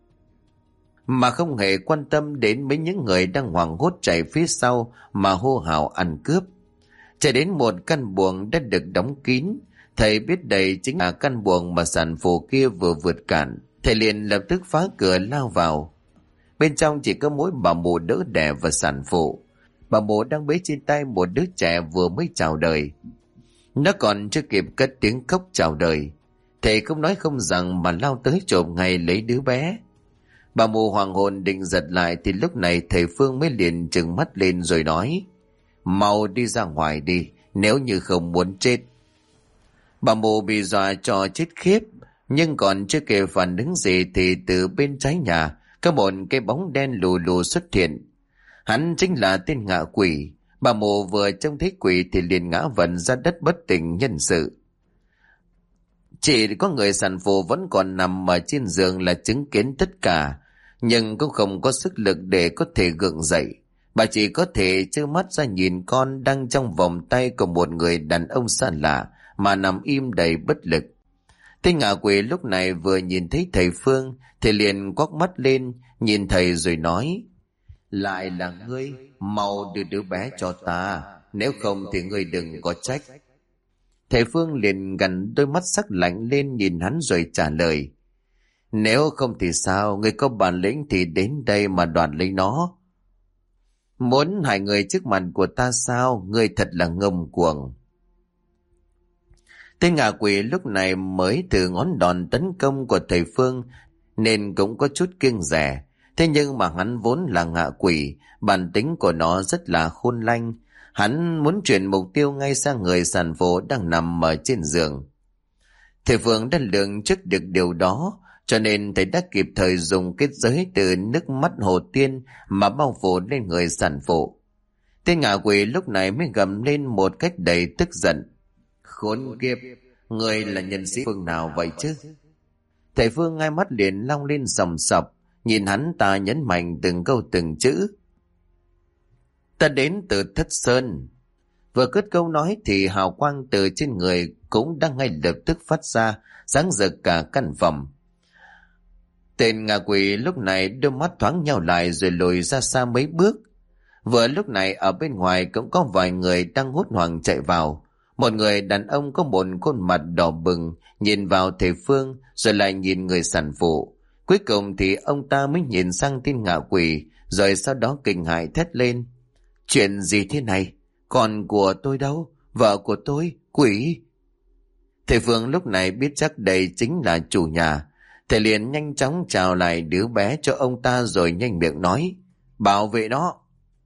[SPEAKER 1] mà không hề quan tâm đến mấy những người đang hoảng hốt chạy phía sau mà hô hào ăn cướp. Chạy đến một căn buồng đã được đóng kín. Thầy biết đây chính là căn buồng mà sản phụ kia vừa vượt cản. Thầy liền lập tức phá cửa lao vào. Bên trong chỉ có mỗi bà mụ đỡ đẻ và sản phụ. Bà mụ đang bế trên tay một đứa trẻ vừa mới chào đời. Nó còn chưa kịp cất tiếng khóc chào đời, thầy không nói không rằng mà lao tới trộm ngay lấy đứa bé. Bà mụ hoàng hồn định giật lại thì lúc này thầy Phương mới liền trừng mắt lên rồi nói: mau đi ra ngoài đi, nếu như không muốn chết. Bà mụ bị dọa cho chết khiếp, nhưng còn chưa kịp phản ứng gì thì từ bên trái nhà có một cái bóng đen lù lù xuất hiện. Hắn chính là tên ngạ quỷ. Bà mụ vừa trông thấy quỷ thì liền ngã vần ra đất bất tỉnh nhân sự. Chỉ có người sản phụ vẫn còn nằm ở trên giường là chứng kiến tất cả, nhưng cũng không có sức lực để có thể gượng dậy. Bà chỉ có thể trơ mắt ra nhìn con đang trong vòng tay của một người đàn ông xa lạ mà nằm im đầy bất lực. Tên ngạ quỷ lúc này vừa nhìn thấy thầy Phương thì liền quắc mắt lên nhìn thầy rồi nói: lại là ngươi, mau đưa đứa bé cho ta, nếu không thì ngươi đừng có trách. Thầy Phương liền gằn đôi mắt sắc lạnh lên nhìn hắn rồi trả lời: nếu không thì sao, ngươi có bản lĩnh thì đến đây mà đoạt lấy nó. Muốn hại người trước mặt của ta sao, ngươi thật là ngông cuồng. Tên ngạ quỷ lúc này mới từ ngón đòn tấn công của thầy Phương nên cũng có chút kiêng dè. Thế nhưng mà hắn vốn là ngạ quỷ, bản tính của nó rất là khôn lanh. Hắn muốn chuyển mục tiêu ngay sang người sản phụ đang nằm ở trên giường. Thầy Phương đã lường trước được điều đó, cho nên thầy đã kịp thời dùng kết giới từ nước mắt hồ tiên mà bao phủ lên người sản phụ. Tên ngạ quỷ lúc này mới gầm lên một cách đầy tức giận: khốn kiếp, người là nhân sĩ phương nào vậy chứ? Thầy Phương ngay mắt liền long lên sòng sọc, nhìn hắn ta nhấn mạnh từng câu từng chữ: ta đến từ Thất Sơn. Vừa cất câu nói thì hào quang từ trên người cũng đang ngay lập tức phát ra, sáng rực cả căn phòng. Tên ngạ quỷ lúc này đôi mắt thoáng nhau lại rồi lùi ra xa mấy bước. Vừa lúc này ở bên ngoài cũng có vài người đang hốt hoảng chạy vào. Một người đàn ông có một khuôn mặt đỏ bừng nhìn vào thầy Phương rồi lại nhìn người sản phụ. Cuối cùng thì ông ta mới nhìn sang tên ngạ quỷ, rồi sau đó kinh hãi thét lên: chuyện gì thế này? Con của tôi đâu? Vợ của tôi? Quỷ! Thầy Phương lúc này biết chắc đây chính là chủ nhà. Thầy liền nhanh chóng chào lại đứa bé cho ông ta rồi nhanh miệng nói: bảo vệ nó.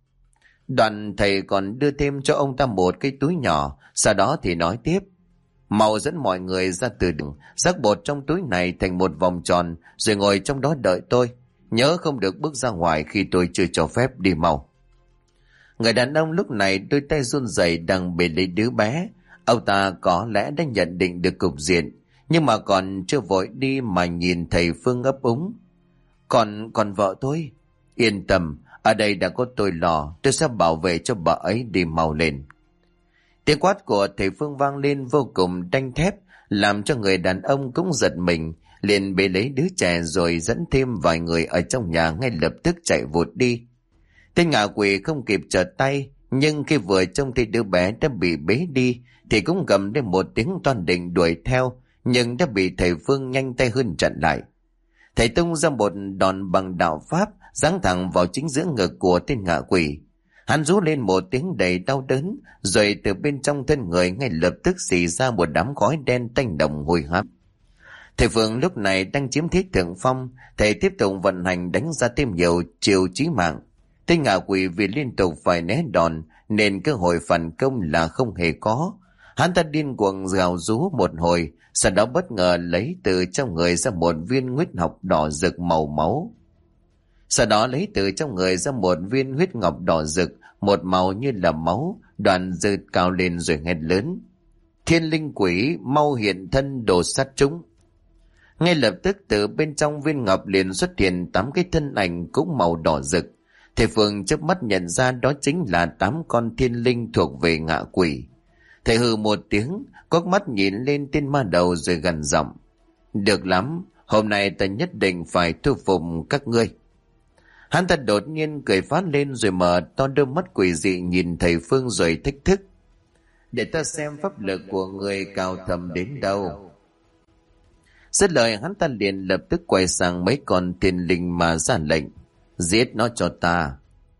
[SPEAKER 1] Đoạn thầy còn đưa thêm cho ông ta một cái túi nhỏ, sau đó thì nói tiếp: mau dẫn mọi người ra từ đường, rắc bột trong túi này thành một vòng tròn rồi ngồi trong đó đợi tôi. Nhớ không được bước ra ngoài khi tôi chưa cho phép, đi mau. Người đàn ông lúc này đôi tay run rẩy đang bế lấy đứa bé. Ông ta có lẽ đã nhận định được cục diện, nhưng mà còn chưa vội đi mà nhìn thầy Phương ấp úng: còn vợ tôi? Yên tâm, ở đây đã có tôi lo, tôi sẽ bảo vệ cho bà ấy, đi mau lên. Tiếng quát của thầy Phương vang lên vô cùng đanh thép, làm cho người đàn ông cũng giật mình, liền bế lấy đứa trẻ rồi dẫn thêm vài người ở trong nhà ngay lập tức chạy vụt đi. Tên ngạ quỷ không kịp trở tay, nhưng khi vừa trông thấy đứa bé đã bị bế đi thì cũng gầm lên một tiếng toan định đuổi theo, nhưng đã bị thầy Phương nhanh tay hơn chặn lại. Thầy tung ra một đòn bằng đạo pháp giáng thẳng vào chính giữa ngực của tên ngạ quỷ. Hắn rú lên một tiếng đầy đau đớn, rồi từ bên trong thân người ngay lập tức xì ra một đám khói đen tanh đồng hôi hám. Thầy Phương lúc này đang chiếm thế thượng phong, thầy tiếp tục vận hành đánh ra thêm nhiều chiêu chí mạng. Tên ngạ quỷ vì liên tục phải né đòn nên cơ hội phản công là không hề có. Hắn ta điên cuồng gào rú một hồi, sau đó bất ngờ lấy từ trong người ra một viên huyết ngọc đỏ rực màu máu. Sau đó lấy từ trong người ra một viên huyết ngọc đỏ rực, một màu như là máu, đoạn giơ cao lên rồi hét lớn: thiên linh quỷ, mau hiện thân đồ sát chúng. Ngay lập tức từ bên trong viên ngọc liền xuất hiện 8 cái thân ảnh cũng màu đỏ rực. Thầy Phương chớp mắt nhận ra đó chính là 8 con thiên linh thuộc về ngạ quỷ. Thầy hừ một tiếng, quắc mắt nhìn lên tên ma đầu rồi gằn giọng: được lắm, hôm nay ta nhất định phải thu phục các ngươi. Hắn ta đột nhiên cười phát lên rồi mở to đôi mắt quỷ dị nhìn thầy Phương rồi thách thức: để ta xem pháp lực của người cao thầm đến đâu. Dứt lời hắn ta liền lập tức quay sang mấy con thiên linh mà ra lệnh: giết nó cho ta.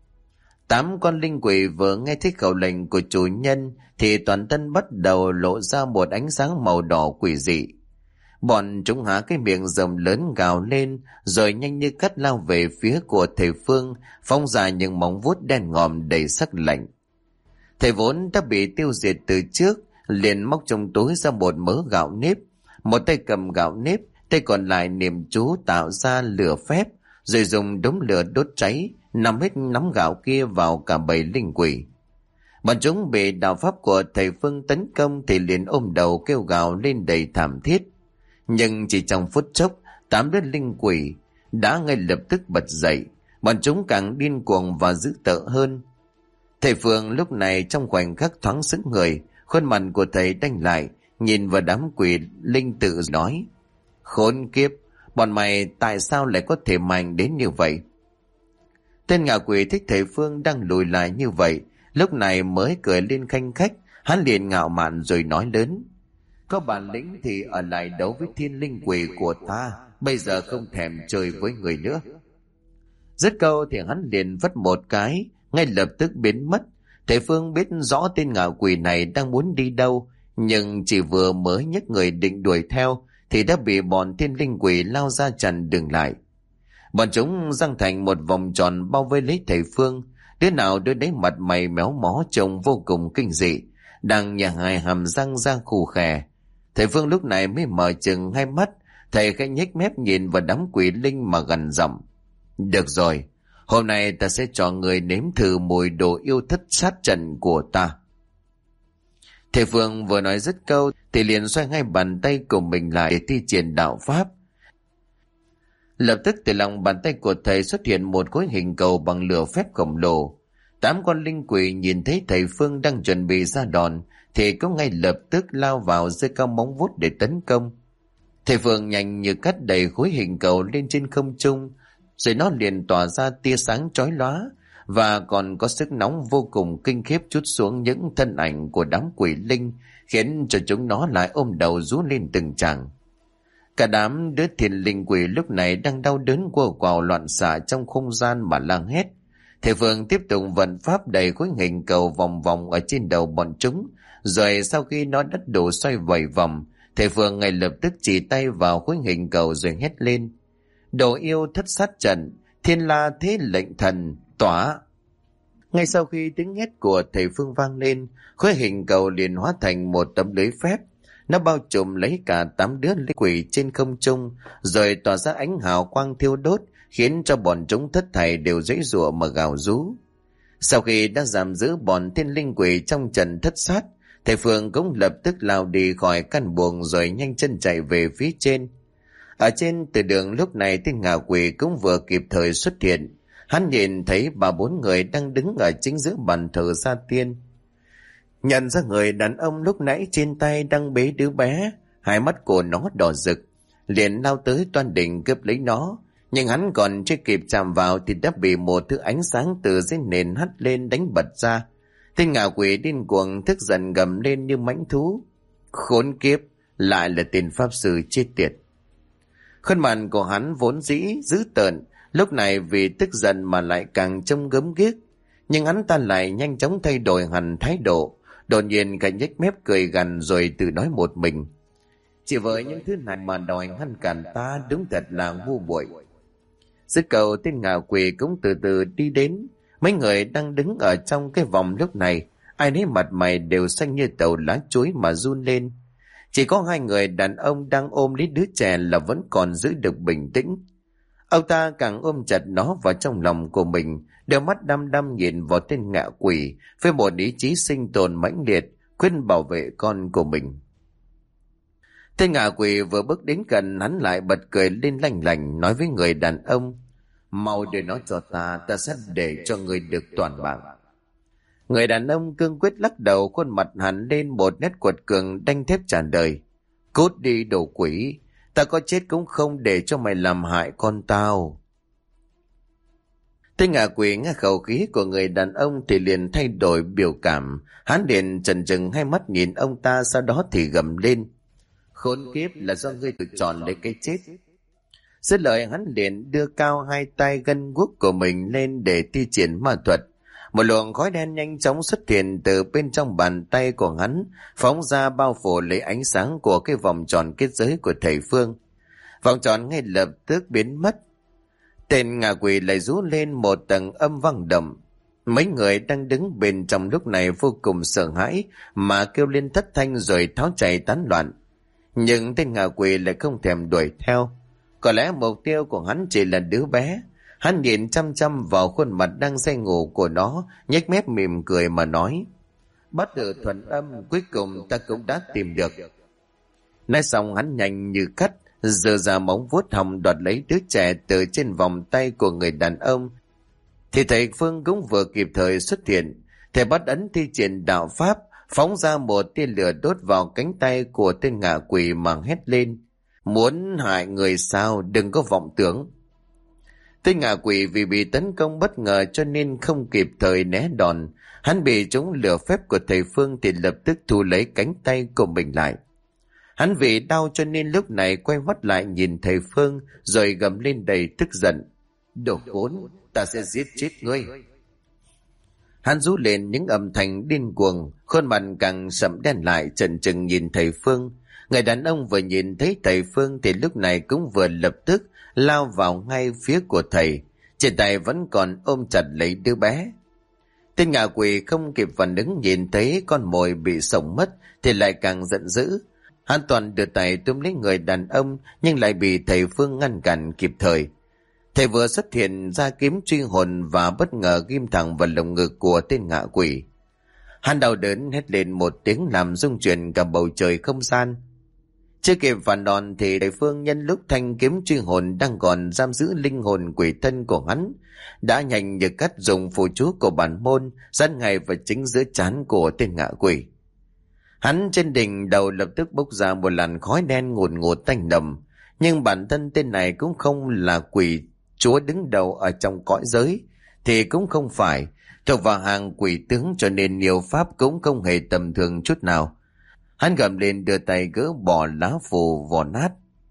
[SPEAKER 1] 8 con linh quỷ vừa nghe thấy khẩu lệnh của chủ nhân thì toàn thân bắt đầu lộ ra một ánh sáng màu đỏ quỷ dị. Bọn chúng há cái miệng rộng lớn gào lên rồi nhanh như cắt lao về phía của thầy Phương, phóng ra những móng vuốt đen ngòm đầy sắc lạnh. Thầy vốn đã bị tiêu diệt từ trước, liền móc trong túi ra một mớ gạo nếp, một tay cầm gạo nếp, tay còn lại niệm chú tạo ra lửa phép, rồi dùng đống lửa đốt cháy, nằm hết nắm gạo kia vào cả bầy linh quỷ. Bọn chúng bị đạo pháp của thầy Phương tấn công thì liền ôm đầu kêu gào lên đầy thảm thiết. Nhưng chỉ trong phút chốc, 8 đứa linh quỷ đã ngay lập tức bật dậy. Bọn chúng càng điên cuồng và dữ tợn hơn. Thầy Phương lúc này trong khoảnh khắc thoáng sững người, khuôn mặt của thầy đanh lại, nhìn vào đám quỷ linh tự nói: Khốn kiếp, bọn mày tại sao lại có thể mạnh đến như vậy? Tên ngạ quỷ thích thầy Phương đang lùi lại như vậy, lúc này mới cười lên khanh khách. Hắn liền ngạo mạn rồi nói lớn: Có bản lĩnh thì ở lại đấu với thiên linh quỷ của ta, bây giờ không thèm chơi với người nữa. Dứt câu thì hắn liền vất một cái, ngay lập tức biến mất. Thầy Phương biết rõ tên ngạ quỷ này đang muốn đi đâu, nhưng chỉ vừa mới nhấc người định đuổi theo thì đã bị bọn thiên linh quỷ lao ra chặn đường lại. Bọn chúng giăng thành một vòng tròn bao vây lấy thầy Phương, đứa nào đứa đấy mặt mày méo mó trông vô cùng kinh dị, đang nhả hai hàm răng ra khù khè. Thầy Phương lúc này mới mở chừng hai mắt, thầy khẽ nhếch mép nhìn vào đám quỷ linh mà gằn giọng: Được rồi, hôm nay ta sẽ cho người nếm thử mùi đồ yêu thất sát trận của ta. Thầy Phương vừa nói dứt câu thì liền xoay hai bàn tay của mình lại để thi triển đạo pháp. Lập tức từ lòng bàn tay của thầy xuất hiện một khối hình cầu bằng lửa phép khổng lồ. 8 con linh quỷ nhìn thấy thầy Phương đang chuẩn bị ra đòn thì cũng ngay lập tức lao vào giơ cao móng vuốt để tấn công. Thầy Phương nhanh như cắt đẩy khối hình cầu lên trên không trung, rồi nó liền tỏa ra tia sáng chói lóa và còn có sức nóng vô cùng kinh khiếp trút xuống những thân ảnh của đám quỷ linh, khiến cho chúng nó lại ôm đầu rú lên từng tràng. Cả đám đứa thiên linh quỷ lúc này đang đau đớn quơ quào loạn xạ trong không gian mà la hét. Thầy Phương tiếp tục vận pháp đẩy khối hình cầu vòng vòng ở trên đầu bọn chúng, rồi sau khi nó đất đổ xoay vầy vòng, thầy Phương ngay lập tức chỉ tay vào khối hình cầu rồi hét lên: Đồ yêu thất sát trận, thiên la thế lệnh thần, tỏa. Ngay sau khi tiếng hét của thầy Phương vang lên, khối hình cầu liền hóa thành một tấm lưới phép. Nó bao trùm lấy cả 8 đứa linh quỷ trên không trung, rồi tỏa ra ánh hào quang thiêu đốt, khiến cho bọn chúng thất thảy đều giãy giụa mà gào rú. Sau khi đã giảm giữ bọn thiên linh quỷ trong trận thất sát, thầy Phương cũng lập tức lao đi khỏi căn buồng rồi nhanh chân chạy về phía trên. Ở trên từ đường lúc này tên ngạ quỷ cũng vừa kịp thời xuất hiện. Hắn nhìn thấy 3-4 người đang đứng ở chính giữa bàn thờ gia tiên. Nhận ra người đàn ông lúc nãy trên tay đang bế đứa bé, hai mắt của nó đỏ rực, liền lao tới toan định cướp lấy nó, nhưng hắn còn chưa kịp chạm vào thì đã bị một thứ ánh sáng từ dưới nền hắt lên đánh bật ra. Tên ngạ quỷ điên cuồng tức giận gầm lên như mãnh thú: Khốn kiếp, lại là tên pháp sư chết tiệt. Khuôn mặt của hắn vốn dĩ dữ tợn, lúc này vì tức giận mà lại càng trông gớm ghiếc, nhưng hắn ta lại nhanh chóng thay đổi hẳn thái độ, đột nhiên cả nhếch mép cười gằn rồi tự nói một mình: Chỉ với những thứ này mà đòi ngăn cản ta đúng thật là ngu muội. Dứt câu tên ngạ quỷ cũng từ từ đi đến. Mấy người đang đứng ở trong cái vòng lúc này, ai nấy mặt mày đều xanh như tàu lá chuối mà run lên. Chỉ có 2 người đàn ông đang ôm lấy đứa trẻ là vẫn còn giữ được bình tĩnh. Ông ta càng ôm chặt nó vào trong lòng của mình, đôi mắt đăm đăm nhìn vào tên ngạ quỷ với một ý chí sinh tồn mãnh liệt, khuyên bảo vệ con của mình. Tên ngạ quỷ vừa bước đến gần, hắn lại bật cười lên lanh lành, nói với người đàn ông: Mau để nó cho ta, ta sẽ để cho người được toàn mạng. Người đàn ông cương quyết lắc đầu, khuôn mặt hẳn lên một nét quật cường đanh thép trả lời: Cút đi đồ quỷ, ta có chết cũng không để cho mày làm hại con tao. Tên ngạ quỷ nghe khẩu khí của người đàn ông thì liền thay đổi biểu cảm, hắn liền chần chừng hai mắt nhìn ông ta, sau đó thì gầm lên: Khốn kiếp, là do ngươi tự chọn lấy cái chết. Dứt lời hắn liền đưa cao 2 tay gân guốc của mình lên để thi triển ma thuật. Một luồng khói đen nhanh chóng xuất hiện từ bên trong bàn tay của hắn, phóng ra bao phủ lấy ánh sáng của cái vòng tròn kết giới của thầy Phương. Vòng tròn ngay lập tức biến mất. Tên ngạ quỷ lại rú lên một tầng âm vang đậm. Mấy người đang đứng bên trong lúc này vô cùng sợ hãi mà kêu lên thất thanh rồi tháo chạy tán loạn. Nhưng tên ngạ quỷ lại không thèm đuổi theo. Có lẽ mục tiêu của hắn chỉ là đứa bé. Hắn nhìn chăm chăm vào khuôn mặt đang say ngủ của nó, nhếch mép mỉm cười mà nói: Bất tử thuần âm, cuối cùng ta cũng đã tìm được. Nói xong hắn nhanh như cắt, giơ ra móng vuốt hồng đoạt lấy đứa trẻ từ trên vòng tay của người đàn ông. Thì thầy Phương cũng vừa kịp thời xuất hiện. Thầy bắt ấn thi triển đạo pháp, phóng ra một tia lửa đốt vào cánh tay của tên ngạ quỷ mà hét lên: muốn hại người sao, đừng có vọng tưởng. Tên ngạ quỷ vì bị tấn công bất ngờ cho nên không kịp thời né đòn. Hắn bị trúng lửa phép của thầy Phương thì lập tức thu lấy cánh tay của mình lại. Hắn vì đau cho nên lúc này quay mắt lại nhìn thầy Phương rồi gầm lên đầy tức giận: đồ khốn, ta sẽ giết chết ngươi. Hắn rú lên những âm thanh điên cuồng, khuôn mặt càng sẫm đen lại, chần chừng nhìn thầy Phương. Người đàn ông vừa nhìn thấy thầy Phương thì lúc này cũng vừa lập tức lao vào ngay phía của thầy, trên tay vẫn còn ôm chặt lấy đứa bé. Tên ngạ quỷ không kịp phản ứng, nhìn thấy con mồi bị sổng mất thì lại càng giận dữ. Hắn toàn đưa tay túm lấy người đàn ông nhưng lại bị thầy Phương ngăn cản kịp thời. Thầy vừa xuất hiện ra kiếm truy hồn và bất ngờ ghim thẳng vào lồng ngực của tên ngạ quỷ. Hắn đau đớn hét lên một tiếng làm rung chuyển cả bầu trời không gian. Chưa kịp phản đòn thì thầy Phương nhân lúc thanh kiếm truy hồn đang còn giam giữ linh hồn quỷ thân của hắn đã nhanh như cắt dùng phù chú của bản môn dán ngay vào chính giữa trán của tên ngạ quỷ. Hắn trên đỉnh đầu lập tức bốc ra một làn khói đen ngùn ngụt tanh nồng, nhưng bản thân tên này cũng không là quỷ chúa đứng đầu ở trong cõi giới, thì cũng không phải thuộc vào hàng quỷ tướng, cho nên nhiều pháp cũng không hề tầm thường chút nào. Hắn gầm lên đưa tay gỡ bỏ lá phù vỏ nát.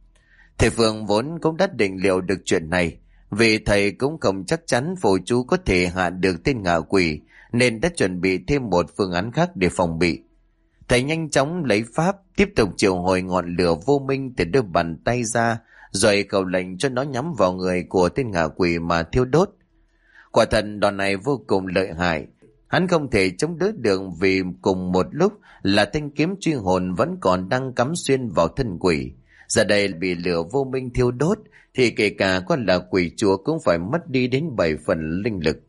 [SPEAKER 1] Thầy Phương vốn cũng đã định liệu được chuyện này, vì thầy cũng không chắc chắn phù chú có thể hạ được tên ngạ quỷ, nên đã chuẩn bị thêm một phương án khác để phòng bị. Thầy nhanh chóng lấy pháp, tiếp tục triệu hồi ngọn lửa vô minh từ đưa bàn tay ra, rồi cầu lệnh cho nó nhắm vào người của tên ngạ quỷ mà thiêu đốt. Quả thật đòn này vô cùng lợi hại. Hắn không thể chống đỡ được vì cùng một lúc là thanh kiếm truy hồn vẫn còn đang cắm xuyên vào thân quỷ. Giờ đây bị lửa vô minh thiêu đốt thì kể cả con là quỷ chúa cũng phải mất đi đến 7 phần linh lực.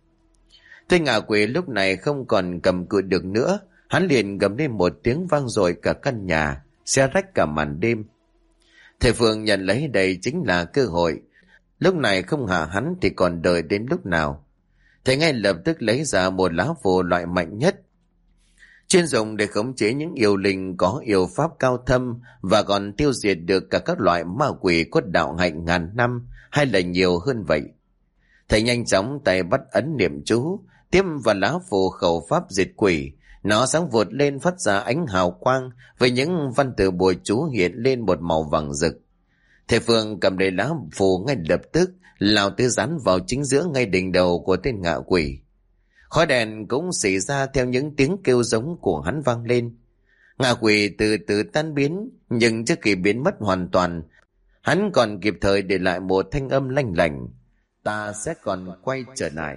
[SPEAKER 1] Tên ngạ quỷ lúc này không còn cầm cự được nữa. Hắn liền gầm lên một tiếng vang rồi cả căn nhà, xé rách cả màn đêm. Thầy Phương nhận lấy đây chính là cơ hội. Lúc này không hạ hắn thì còn đợi đến lúc nào. Thầy ngay lập tức lấy ra một lá phù loại mạnh nhất, chuyên dùng để khống chế những yêu linh có yêu pháp cao thâm và còn tiêu diệt được cả các loại ma quỷ có đạo hạnh ngàn năm hay là nhiều hơn vậy. Thầy nhanh chóng tay bắt ấn niệm chú, tiếp vào lá phù khẩu pháp diệt quỷ. Nó sáng vụt lên phát ra ánh hào quang với những văn tự bùa chú hiện lên một màu vàng rực. Thầy Phương cầm lấy lá phù ngay lập tức lao tới dán vào chính giữa ngay đỉnh đầu của tên ngạ quỷ. Khói đèn cũng xảy ra theo những tiếng kêu giống của hắn vang lên. Ngạ quỷ từ từ tan biến, nhưng trước khi biến mất hoàn toàn, hắn còn kịp thời để lại một thanh âm lanh lảnh: ta sẽ còn quay trở lại.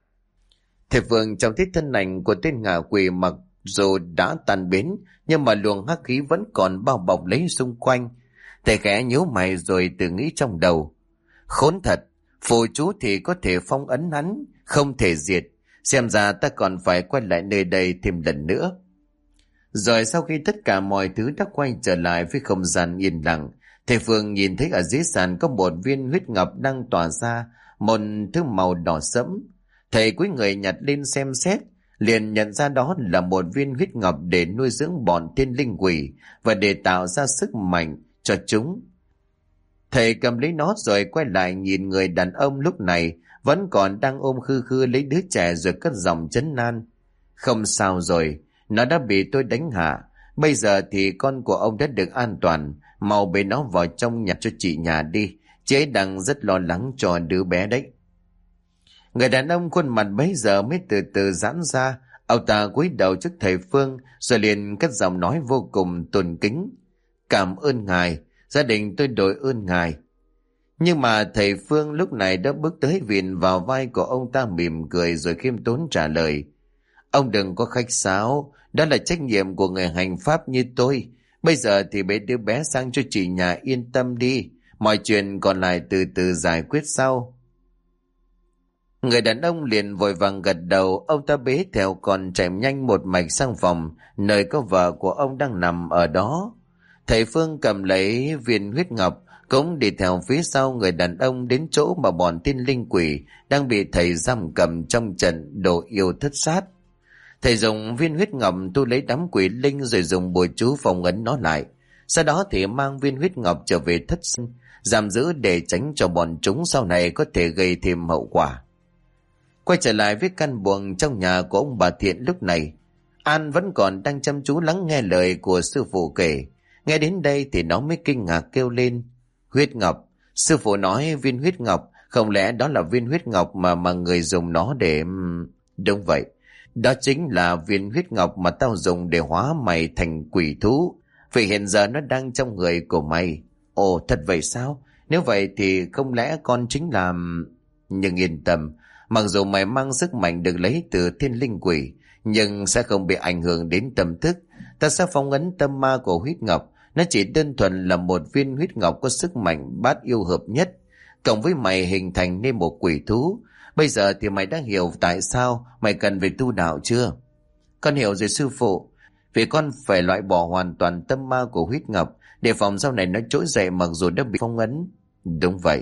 [SPEAKER 1] Thầy Phương trong thấy thân ảnh của tên ngạ quỷ mặc dù đã tan biến, nhưng mà luồng hắc khí vẫn còn bao bọc lấy xung quanh. Thầy khẽ nhíu mày rồi tự nghĩ trong đầu: khốn thật, phù chú thì có thể phong ấn hắn, không thể diệt. Xem ra ta còn phải quay lại nơi đây thêm lần nữa. Rồi sau khi tất cả mọi thứ đã quay trở lại với không gian yên lặng, thầy Phương nhìn thấy ở dưới sàn có một viên huyết ngọc đang tỏa ra một thứ màu đỏ sẫm. Thầy cúi người nhặt lên xem xét, liền nhận ra đó là một viên huyết ngọc để nuôi dưỡng bọn thiên linh quỷ và để tạo ra sức mạnh cho chúng. Thầy cầm lấy nó rồi quay lại nhìn người đàn ông lúc này vẫn còn đang ôm khư khư lấy đứa trẻ rồi cất giọng trấn an: không sao rồi, nó đã bị tôi đánh hạ. Bây giờ thì con của ông đã được an toàn, mau bế nó vào trong nhà cho chị nhà đi. Chị ấy đang rất lo lắng cho đứa bé đấy. Người đàn ông khuôn mặt bấy giờ mới từ từ giãn ra. Ông ta cúi đầu trước thầy Phương rồi liền cất giọng nói vô cùng tôn kính: cảm ơn ngài, gia đình tôi đội ơn ngài. Nhưng mà thầy Phương lúc này đã bước tới vịn vào vai của ông ta mỉm cười rồi khiêm tốn trả lời: ông đừng có khách sáo, đó là trách nhiệm của người hành pháp như tôi. Bây giờ thì bế đứa bé sang cho chị nhà yên tâm đi, mọi chuyện còn lại từ từ giải quyết sau. Người đàn ông liền vội vàng gật đầu. Ông ta bế theo con chạy nhanh một mạch sang phòng nơi có vợ của ông đang nằm ở đó. Thầy Phương cầm lấy viên huyết ngọc cũng đi theo phía sau người đàn ông đến chỗ mà bọn tiên linh quỷ đang bị thầy giam cầm trong trận đồ yêu thất sát. Thầy dùng viên huyết ngọc thu lấy đám quỷ linh rồi dùng bùa chú phong ấn nó lại. Sau đó thì mang viên huyết ngọc trở về thất sơn, giam giữ để tránh cho bọn chúng sau này có thể gây thêm hậu quả. Quay trở lại với căn buồng trong nhà của ông bà Thiện lúc này, An vẫn còn đang chăm chú lắng nghe lời của sư phụ kể. Nghe đến đây thì nó mới kinh ngạc kêu lên: Huyết ngọc? Sư phụ nói viên huyết ngọc, không lẽ đó là viên huyết ngọc mà người dùng nó để... Đúng vậy, đó chính là viên huyết ngọc mà tao dùng để hóa mày thành quỷ thú. Vì hiện giờ nó đang trong người của mày. Ồ, thật vậy sao? Nếu vậy thì không lẽ con chính là... Nhưng yên tâm, mặc dù mày mang sức mạnh được lấy từ thiên linh quỷ, nhưng sẽ không bị ảnh hưởng đến tâm thức. Ta sẽ phong ấn tâm ma của huyết ngọc. Nó chỉ đơn thuần là một viên huyết ngọc có sức mạnh bát yêu hợp nhất, cộng với mày hình thành nên một quỷ thú. Bây giờ thì mày đã hiểu tại sao mày cần phải tu đạo chưa? Con hiểu rồi sư phụ. Vì con phải loại bỏ hoàn toàn tâm ma của huyết ngọc, để phòng sau này nó trỗi dậy mặc dù đã bị phong ấn. Đúng vậy.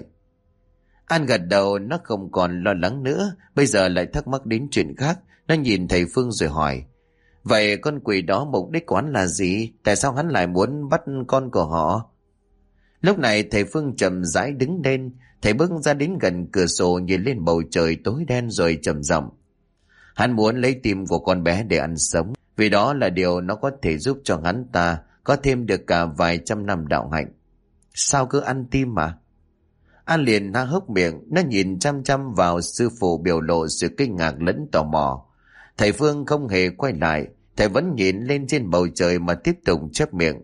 [SPEAKER 1] An gật đầu, nó không còn lo lắng nữa, bây giờ lại thắc mắc đến chuyện khác. Nó nhìn thầy Phương rồi hỏi: Vậy con quỷ đó mục đích của hắn là gì? Tại sao hắn lại muốn bắt con của họ? Lúc này thầy Phương chậm rãi đứng lên. Thầy bước ra đến gần cửa sổ, nhìn lên bầu trời tối đen rồi trầm giọng: Hắn muốn lấy tim của con bé để ăn sống, vì đó là điều nó có thể giúp cho hắn ta có thêm được cả vài trăm năm đạo hạnh. Sao cứ ăn tim mà? An liền há hốc miệng, nó nhìn chăm chăm vào sư phụ, biểu lộ sự kinh ngạc lẫn tò mò. Thầy Phương không hề quay lại, thầy vẫn nhìn lên trên bầu trời mà tiếp tục chép miệng: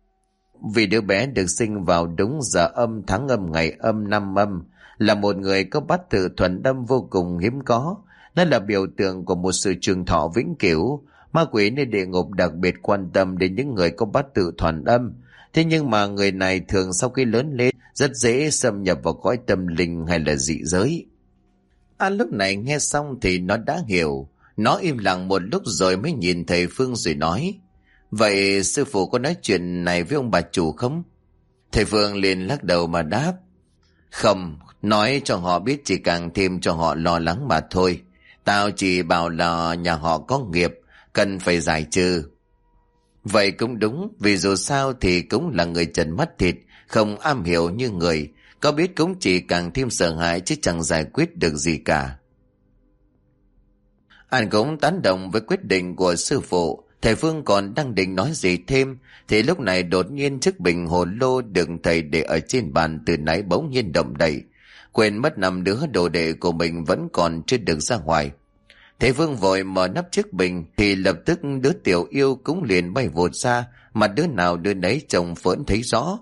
[SPEAKER 1] Vì đứa bé được sinh vào đúng giờ âm, tháng âm, ngày âm, năm âm, là một người có bát tự thuần âm vô cùng hiếm có. Nó là biểu tượng của một sự trường thọ vĩnh cửu. Ma quỷ nơi địa ngục đặc biệt quan tâm đến những người có bát tự thuần âm. Thế nhưng mà người này thường sau khi lớn lên rất dễ xâm nhập vào cõi tâm linh hay là dị giới. An lúc này nghe xong thì nó đã hiểu. Nó im lặng một lúc rồi mới nhìn thầy Phương rồi nói: Vậy sư phụ có nói chuyện này với ông bà chủ không? Thầy Phương liền lắc đầu mà đáp: Không, nói cho họ biết chỉ càng thêm cho họ lo lắng mà thôi. Tao chỉ bảo là nhà họ có nghiệp, cần phải giải trừ. Vậy cũng đúng, vì dù sao thì cũng là người trần mắt thịt, không am hiểu như người, có biết cũng chỉ càng thêm sợ hãi chứ chẳng giải quyết được gì cả. Anh cũng tán đồng với quyết định của sư phụ. Thầy Phương còn đang định nói gì thêm thì lúc này đột nhiên chiếc bình hồ lô được thầy để ở trên bàn từ nãy bỗng nhiên động đậy. Quên mất 5 đứa đồ đệ của mình vẫn còn chưa được ra ngoài. Thầy Phương vội mở nắp chiếc bình thì lập tức đứa tiểu yêu cũng liền bay vụt ra, mà đứa nào đứa nấy trông phỡn thấy rõ.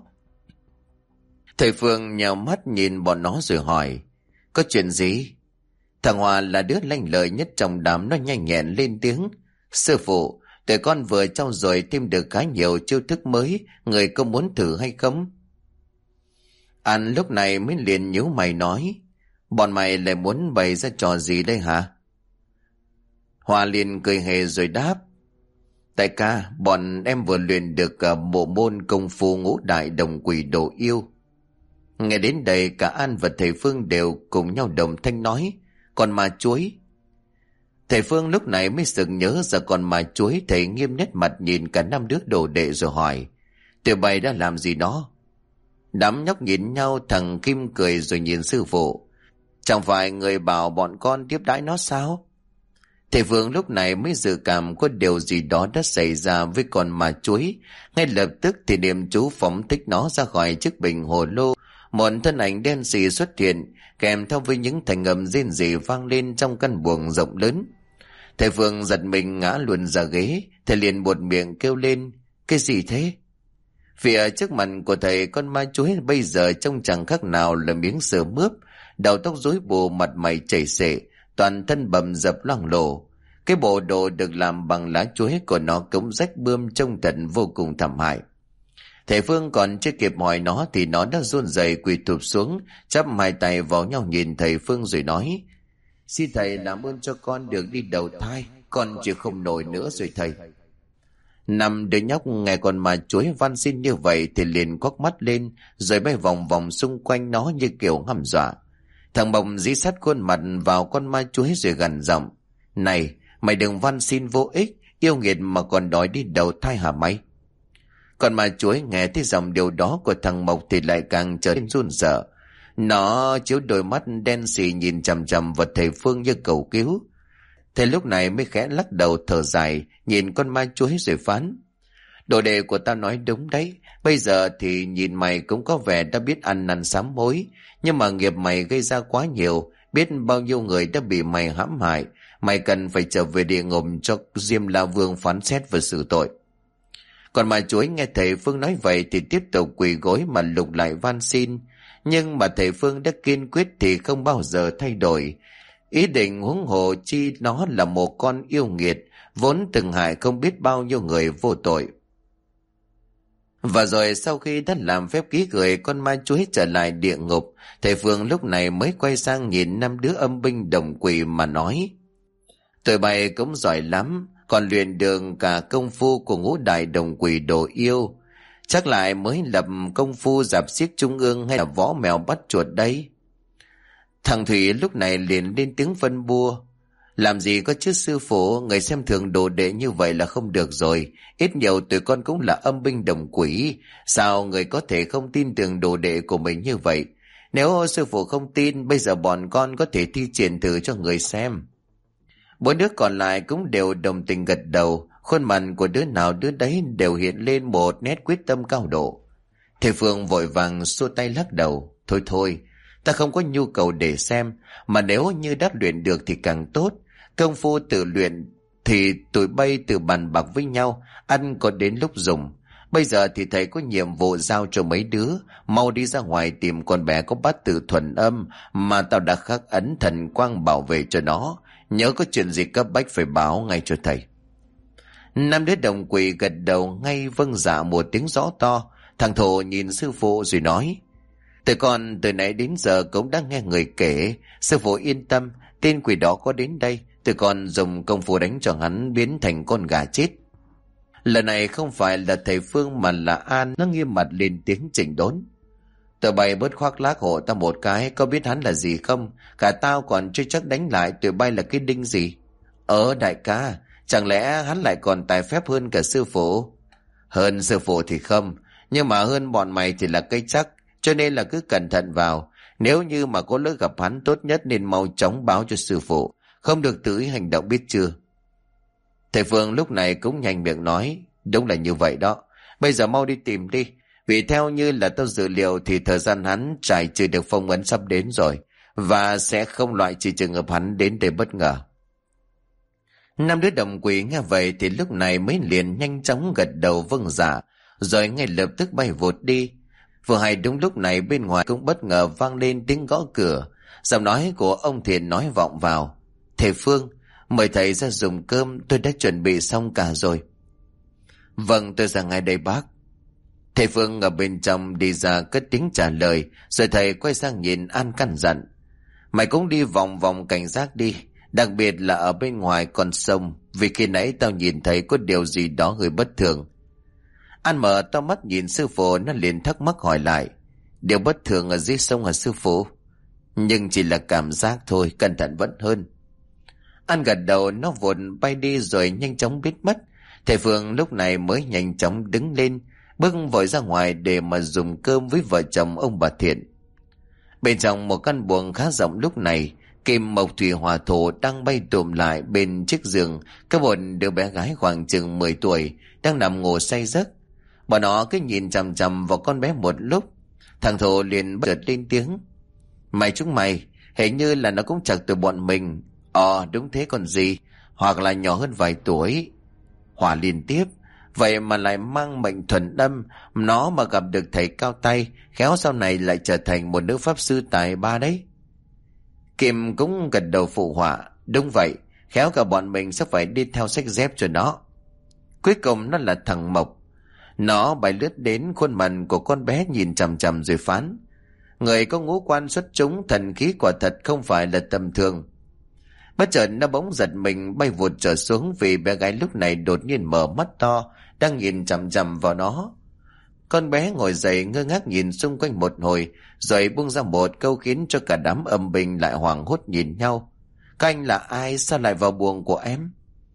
[SPEAKER 1] Thầy Phương nhào mắt nhìn bọn nó rồi hỏi: Có chuyện gì? Thằng Hòa là đứa lanh lợi nhất trong đám, nó nhanh nhẹn lên tiếng: Sư phụ, tụi con vừa trau dồi thêm được khá nhiều chiêu thức mới, người có muốn thử hay không? Anh lúc này mới liền nhíu mày nói: Bọn mày lại muốn bày ra trò gì đây hả? Hòa liền cười hề rồi đáp: Đại ca, bọn em vừa luyện được bộ môn công phu ngũ đại đồng quỷ đồ yêu. Nghe đến đây cả An và thầy Phương đều cùng nhau đồng thanh nói: Còn ma chuối? Thầy Phương lúc này mới sực nhớ ra còn ma chuối. Thầy nghiêm nét mặt nhìn cả 5 đứa đồ đệ rồi hỏi: Tụi bay đã làm gì đó? Đám nhóc nhìn nhau, thằng Kim cười rồi nhìn sư phụ: Chẳng phải người bảo bọn con tiếp đãi nó sao? Thầy Phương lúc này mới dự cảm có điều gì đó đã xảy ra với con ma chuối. Ngay lập tức thì niệm chú phóng thích nó ra khỏi chiếc bình hồ lô. Một thân ảnh đen xì xuất hiện, kèm theo với những thành âm rên rỉ vang lên trong căn buồng rộng lớn. Thầy Phương giật mình ngã luôn ra ghế. Thầy liền buột miệng kêu lên: Cái gì thế? Vì ở trước mặt của thầy, con ma chuối bây giờ trông chẳng khác nào là miếng sờ mướp, đầu tóc rối bù, mặt mày chảy xệ, toàn thân bầm dập loang lổ. Cái bộ đồ được làm bằng lá chuối của nó cũng rách bươm, trông thật vô cùng thảm hại. Thầy Phương còn chưa kịp hỏi nó thì nó đã run rẩy quỳ thụp xuống, chắp hai tay vào nhau nhìn thầy Phương rồi nói: Xin thầy làm ơn cho con được đi đầu thai, con chịu không nổi nữa rồi thầy. 5 đứa nhóc nghe con ma chuối van xin như vậy thì liền quắc mắt lên, rồi bay vòng vòng xung quanh nó như kiểu hăm dọa. Thằng Bồng dí sát khuôn mặt vào con ma chuối rồi gằn giọng: Này, Mày đừng van xin vô ích, yêu nghiệt mà còn đòi đi đầu thai hả mày? Còn mà chuối nghe thấy dòng điều đó của thằng Mộc thì lại càng trở nên run sợ. Nó chiếu đôi mắt đen sì nhìn chằm chằm vào thầy Phương như cầu cứu. Thầy lúc này mới khẽ lắc đầu thở dài, nhìn con ma chuối rồi phán: Đồ đệ của tao nói đúng đấy. Bây giờ thì nhìn mày cũng có vẻ đã biết ăn năn sám hối, nhưng mà nghiệp mày gây ra quá nhiều, biết bao nhiêu người đã bị mày hãm hại. Mày cần phải trở về địa ngục cho Diêm La Vương phán xét và xử tội. Còn mà chuối nghe thầy Phương nói vậy thì tiếp tục quỳ gối mà lục lại van xin. Nhưng mà thầy Phương đã kiên quyết thì không bao giờ thay đổi. Ý định huống hồ chi nó là một con yêu nghiệt, vốn từng hại không biết bao nhiêu người vô tội. Và rồi sau khi đã làm phép ký gửi con ma chuối trở lại địa ngục, thầy Phương lúc này mới quay sang nhìn 5 đứa âm binh đồng quỷ mà nói: Tụi bay cũng giỏi lắm, còn luyện được cả công phu của ngũ đại đồng quỷ đồ yêu. Chắc lại mới lập công phu dạp xiếc trung ương hay là võ mèo bắt chuột đấy. Thằng Thủy lúc này liền lên tiếng phân bua: Làm gì có chứ sư phụ, người xem thường đồ đệ như vậy là không được rồi. Ít nhiều tụi con cũng là âm binh đồng quỷ, sao người có thể không tin tưởng đồ đệ của mình như vậy? Nếu sư phụ không tin, bây giờ bọn con có thể thi triển thử cho người xem. 4 đứa còn lại cũng đều đồng tình gật đầu, khuôn mặt của đứa nào đứa đấy đều hiện lên một nét quyết tâm cao độ. Thầy Phương vội vàng xua tay lắc đầu: Thôi thôi, ta không có nhu cầu để xem, mà nếu như đã luyện được thì càng tốt. Công phu tự luyện thì tụi bay tự bàn bạc với nhau, ăn có đến lúc dùng. Bây giờ thì thầy có nhiệm vụ giao cho mấy đứa, mau đi ra ngoài tìm con bé có bát tự thuần âm mà tao đã khắc ấn thần quang bảo vệ cho nó. Nhớ có chuyện gì cấp bách phải báo ngay cho thầy. 5 đứa đồng quỷ gật đầu ngay vâng dạ một tiếng rõ to. Thằng Thổ nhìn sư phụ rồi nói: Tụi con từ nãy đến giờ cũng đã nghe người kể, sư phụ yên tâm, tên quỷ đó có đến đây, tụi con dùng công phu đánh cho hắn biến thành con gà chết. Lần này không phải là thầy Phương mà là An, nó nghiêm mặt lên tiếng chỉnh đốn: Tụi bay bớt khoác lác hộ tao một cái, có biết hắn là gì không? Cả tao còn chưa chắc đánh lại tụi bay là cái đinh gì. Đại ca, chẳng lẽ hắn lại còn tài phép hơn cả sư phụ? Hơn sư phụ thì không, nhưng mà hơn bọn mày thì là cái chắc, cho nên là cứ cẩn thận vào. Nếu như mà có lỡ gặp hắn, tốt nhất nên mau chóng báo cho sư phụ, không được tự ý hành động, biết chưa? Thầy Phương lúc này cũng nhanh miệng nói: Đúng là như vậy đó, bây giờ mau đi tìm đi. Vì theo như là tao dự liệu thì thời gian hắn trải trừ được phong ấn sắp đến rồi, và sẽ không loại trừ trường hợp hắn đến để bất ngờ. 5 đứa đồng quỷ nghe vậy thì lúc này mới liền nhanh chóng gật đầu vâng dạ, rồi ngay lập tức bay vụt đi. Vừa hay đúng lúc này bên ngoài cũng bất ngờ vang lên tiếng gõ cửa. Giọng nói của ông Thiện nói vọng vào: Thầy Phương, mời thầy ra dùng cơm, tôi đã chuẩn bị xong cả rồi. Vâng, tôi ra ngay đây bác. Thầy Phương ở bên trong đi ra cất tiếng trả lời, rồi thầy quay sang nhìn An căn dặn: Mày cũng đi vòng vòng cảnh giác đi, đặc biệt là ở bên ngoài con sông, vì khi nãy tao nhìn thấy có điều gì đó hơi bất thường. An mở to mắt nhìn sư phụ, nó liền thắc mắc hỏi lại: Điều bất thường ở dưới sông hả sư phụ? Nhưng chỉ là cảm giác thôi, cẩn thận vẫn hơn. An gật đầu, nó vụt bay đi rồi nhanh chóng biến mất. Thầy Phương lúc này mới nhanh chóng đứng lên, bước vội ra ngoài để mà dùng cơm với vợ chồng ông bà Thiện. Bên trong một căn buồng khá rộng lúc này, Kim Mộc Thủy Hỏa Thổ đang bay tụm lại bên chiếc giường có một đứa bé gái khoảng chừng 10 tuổi đang nằm ngủ say giấc. Bọn nó cứ nhìn chằm chằm vào con bé một lúc. Thằng Thổ liền bật lên tiếng: Mày chúng mày, hình như là nó cũng chặt từ bọn mình. Đúng thế còn gì, hoặc là nhỏ hơn vài tuổi. Hỏa liên tiếp, vậy mà lại mang mệnh thuần âm. Nó mà gặp được thầy cao tay, khéo sau này lại trở thành một nữ pháp sư tài ba đấy. Kim cũng gật đầu phụ họa: Đúng vậy, khéo cả bọn mình sẽ phải đi theo sách dép cho nó. Cuối cùng nó là thằng Mộc. Nó bay lướt đến khuôn mặt của con bé nhìn chằm chằm rồi phán: Người có ngũ quan xuất chúng, thần khí quả thật không phải là tầm thường. Bất chợt nó bỗng giật mình bay vụt trở xuống, vì bé gái lúc này đột nhiên mở mắt to, đang nhìn chằm chằm vào nó. Con bé ngồi dậy ngơ ngác nhìn xung quanh một hồi, rồi buông ra một câu khiến cho cả đám âm binh lại hoảng hốt nhìn nhau: Các anh là ai, sao lại vào buồng của em?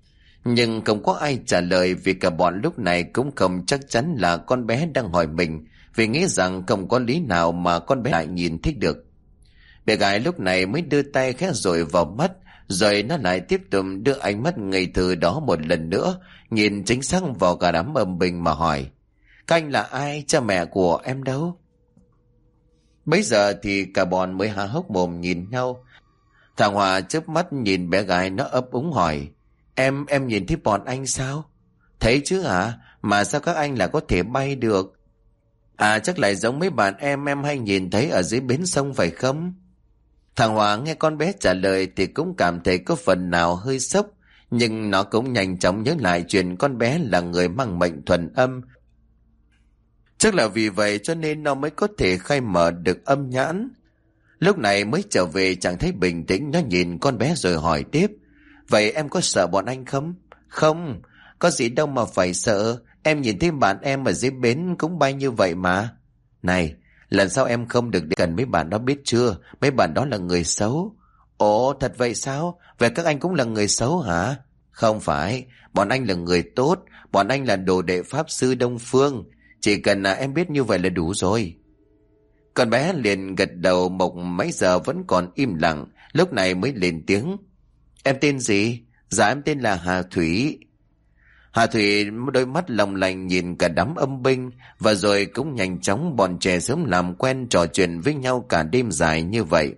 [SPEAKER 1] Nhưng không có ai trả lời, vì cả bọn lúc này cũng không chắc chắn là con bé đang hỏi mình, vì nghĩ rằng không có lý nào mà con bé lại nhìn thích được. Bé gái lúc này mới đưa tay khẽ dội vào mắt, rồi nó lại tiếp tục đưa ánh mắt ngây thơ đó một lần nữa, nhìn chính xác vào cả đám âm binh mà hỏi: các anh là ai? Cha mẹ của em đâu? Bấy giờ thì cả bọn mới há hốc mồm nhìn nhau. Thằng Hòa chớp mắt nhìn bé gái, nó ấp úng hỏi: Em nhìn thấy bọn anh sao? Thấy chứ hả? Mà sao các anh lại có thể bay được? À, chắc lại giống mấy bạn em hay nhìn thấy ở dưới bến sông phải không? Thằng Hòa nghe con bé trả lời thì cũng cảm thấy có phần nào hơi sốc, nhưng nó cũng nhanh chóng nhớ lại chuyện con bé là người mang mệnh thuần âm. Chắc là vì vậy cho nên nó mới có thể khai mở được âm nhãn. Lúc này mới trở về trạng thái bình tĩnh, nó nhìn con bé rồi hỏi tiếp: vậy em có sợ bọn anh không? Không, có gì đâu mà phải sợ. Em nhìn thấy bạn em ở dưới bến cũng bay như vậy mà. Này, lần sau em không được đến gần mấy bạn đó, biết chưa? Mấy bạn đó là người xấu. Ồ, thật vậy sao? Vậy các anh cũng là người xấu hả? Không phải, bọn anh là người tốt. Bọn anh là đồ đệ pháp sư Đông Phương. Chỉ cần là em biết như vậy là đủ rồi. Con bé liền gật đầu. Mộc mấy giờ vẫn còn im lặng, lúc này mới lên tiếng: em tên gì? Dạ em tên là Hà Thủy. Hà Thủy đôi mắt long lanh nhìn cả đám âm binh, và rồi cũng nhanh chóng bọn trẻ sớm làm quen trò chuyện với nhau cả đêm dài như vậy.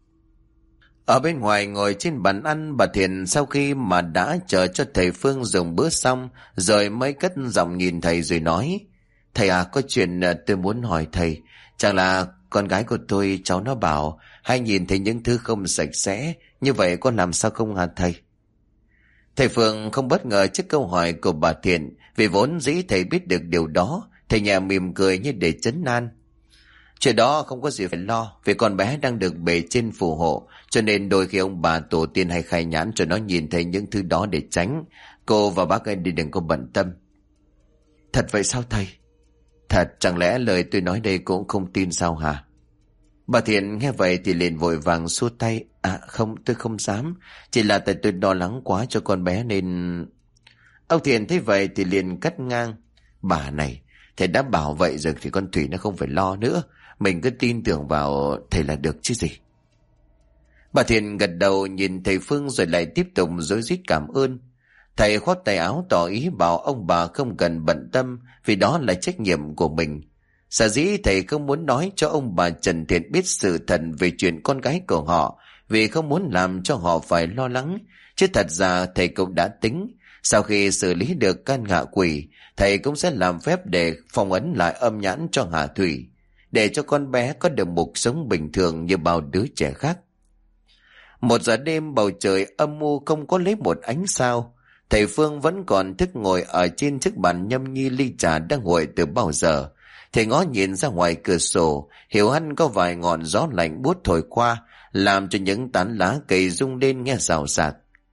[SPEAKER 1] Ở bên ngoài ngồi trên bàn ăn, bà Thiền sau khi mà đã chờ cho thầy Phương dùng bữa xong, rồi mới cất giọng nhìn thầy rồi nói: thầy à, có chuyện tôi muốn hỏi thầy. Chẳng là con gái của tôi, cháu nó bảo hay nhìn thấy những thứ không sạch sẽ, như vậy con làm sao không hả thầy? Thầy Phương không bất ngờ trước câu hỏi của bà Thiện, vì vốn dĩ thầy biết được điều đó. Thầy nhà mỉm cười như để trấn an: chuyện đó không có gì phải lo, vì con bé đang được bề trên phù hộ, cho nên đôi khi ông bà tổ tiên hay khai nhãn cho nó nhìn thấy những thứ đó để tránh. Cô và bác ấy đi đừng có bận tâm. Thật vậy sao thầy? Thật, chẳng lẽ lời tôi nói đây cũng không tin sao hả? Bà Thiện nghe vậy thì liền vội vàng xua tay: à không, tôi không dám, chỉ là tại tôi lo lắng quá cho con bé nên... Ông Thiện thấy vậy thì liền cắt ngang: bà này, thầy đã bảo vậy rồi thì con Thủy nó không phải lo nữa. Mình cứ tin tưởng vào thầy là được chứ gì. Bà Thiện gật đầu nhìn thầy Phương rồi lại tiếp tục rối rít cảm ơn. Thầy khoát tay áo tỏ ý bảo ông bà không cần bận tâm, vì đó là trách nhiệm của mình. Sở dĩ thầy không muốn nói cho ông bà Trần Thiện biết sự thật về chuyện con gái của họ, vì không muốn làm cho họ phải lo lắng. Chứ thật ra thầy cũng đã tính, sau khi xử lý được căn ngạ quỷ, thầy cũng sẽ làm phép để phong ấn lại âm nhãn cho Hà Thủy, để cho con bé có được một sống bình thường như bao đứa trẻ khác. 1 giờ đêm, bầu trời âm u không có lấy một ánh sao. Thầy Phương vẫn còn thức ngồi ở trên chiếc bàn nhâm nhi ly trà đang nguội từ bao giờ. Thầy ngó nhìn ra ngoài cửa sổ, hiểu hẳn có vài ngọn gió lạnh buốt thổi qua, làm cho những tán lá cây rung lên nghe rào rạc.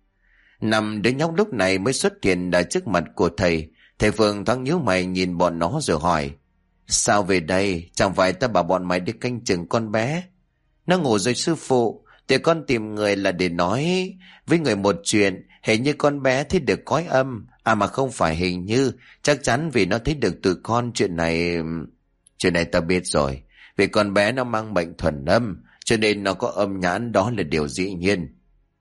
[SPEAKER 1] 5 đứa nhóc lúc này mới xuất hiện ở trước mặt của thầy. Thầy Phương thoáng nhíu mày nhìn bọn nó rồi hỏi: sao về đây? Chẳng phải ta bảo bọn mày đi canh chừng con bé? Nó ngủ rồi sư phụ. Thì con tìm người là để nói với người một chuyện. Hình như con bé thấy được cõi âm. À mà không phải hình như, chắc chắn vì nó thấy được tụi con. Chuyện này ta biết rồi. Vì con bé nó mang bệnh thuần âm, cho nên nó có âm nhãn, đó là điều dĩ nhiên.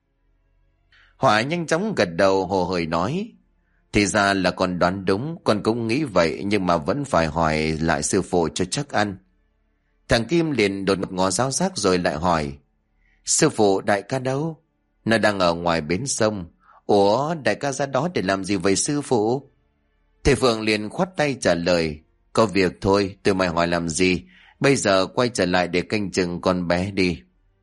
[SPEAKER 1] Hỏa nhanh chóng gật đầu hồ hởi nói: thì ra là con đoán đúng, con cũng nghĩ vậy, nhưng mà vẫn phải hỏi lại sư phụ cho chắc ăn. Thằng Kim liền đột ngột ngó giáo giác rồi lại hỏi: sư phụ, đại ca đâu? Nó đang ở ngoài bến sông. Ủa, đại ca ra đó để làm gì vậy sư phụ? Thầy Phượng liền khoát tay trả lời: có việc thôi, tụi mày hỏi làm gì? Bây giờ quay trở lại để canh chừng con bé đi.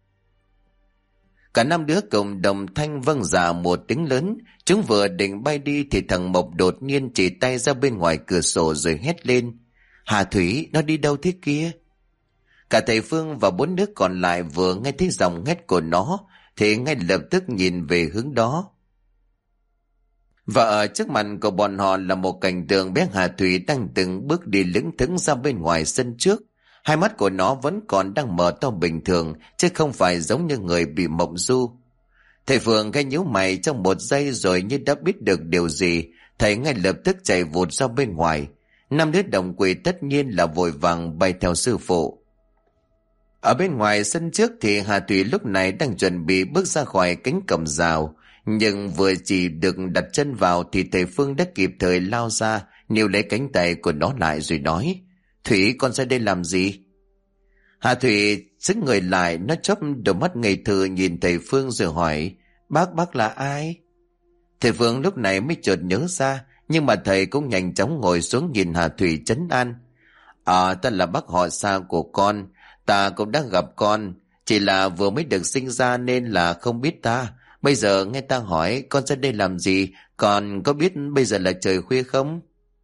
[SPEAKER 1] Cả 5 đứa cùng đồng thanh vâng dạ một tiếng lớn. Chúng vừa định bay đi thì thằng Mộc đột nhiên chỉ tay ra bên ngoài cửa sổ rồi hét lên: Hà Thủy, nó đi đâu thế kia? Cả thầy Phương và 4 đứa còn lại vừa nghe thấy giọng hét của nó thì ngay lập tức nhìn về hướng đó. Và ở trước mặt của bọn họ là một cảnh tượng bé Hà Thủy đang từng bước đi lững thững ra bên ngoài sân trước. Hai mắt của nó vẫn còn đang mở to bình thường, chứ không phải giống như người bị mộng du. Thầy Phương cái nhíu mày trong một giây rồi như đã biết được điều gì, thầy ngay lập tức chạy vụt ra bên ngoài. Năm đứa đồng quỷ tất nhiên là vội vàng bay theo sư phụ. Ở bên ngoài sân trước thì Hà Thủy lúc này đang chuẩn bị bước ra khỏi cánh cổng rào, nhưng vừa chỉ được đặt chân vào thì thầy Phương đã kịp thời lao ra, níu lấy cánh tay của nó lại rồi nói: Thủy, con ra đây làm gì? Hà Thủy xứng người lại, nó chớp đôi mắt ngây thơ nhìn thầy Phương rồi hỏi: Bác là ai? Thầy Phương lúc này mới chợt nhớ ra, nhưng mà thầy cũng nhanh chóng ngồi xuống nhìn Hà Thủy trấn an: Ta là bác họ xa của con, ta cũng đã gặp con, chỉ là vừa mới được sinh ra nên là không biết ta. Bây giờ nghe ta hỏi con ra đây làm gì, con có biết bây giờ là trời khuya không?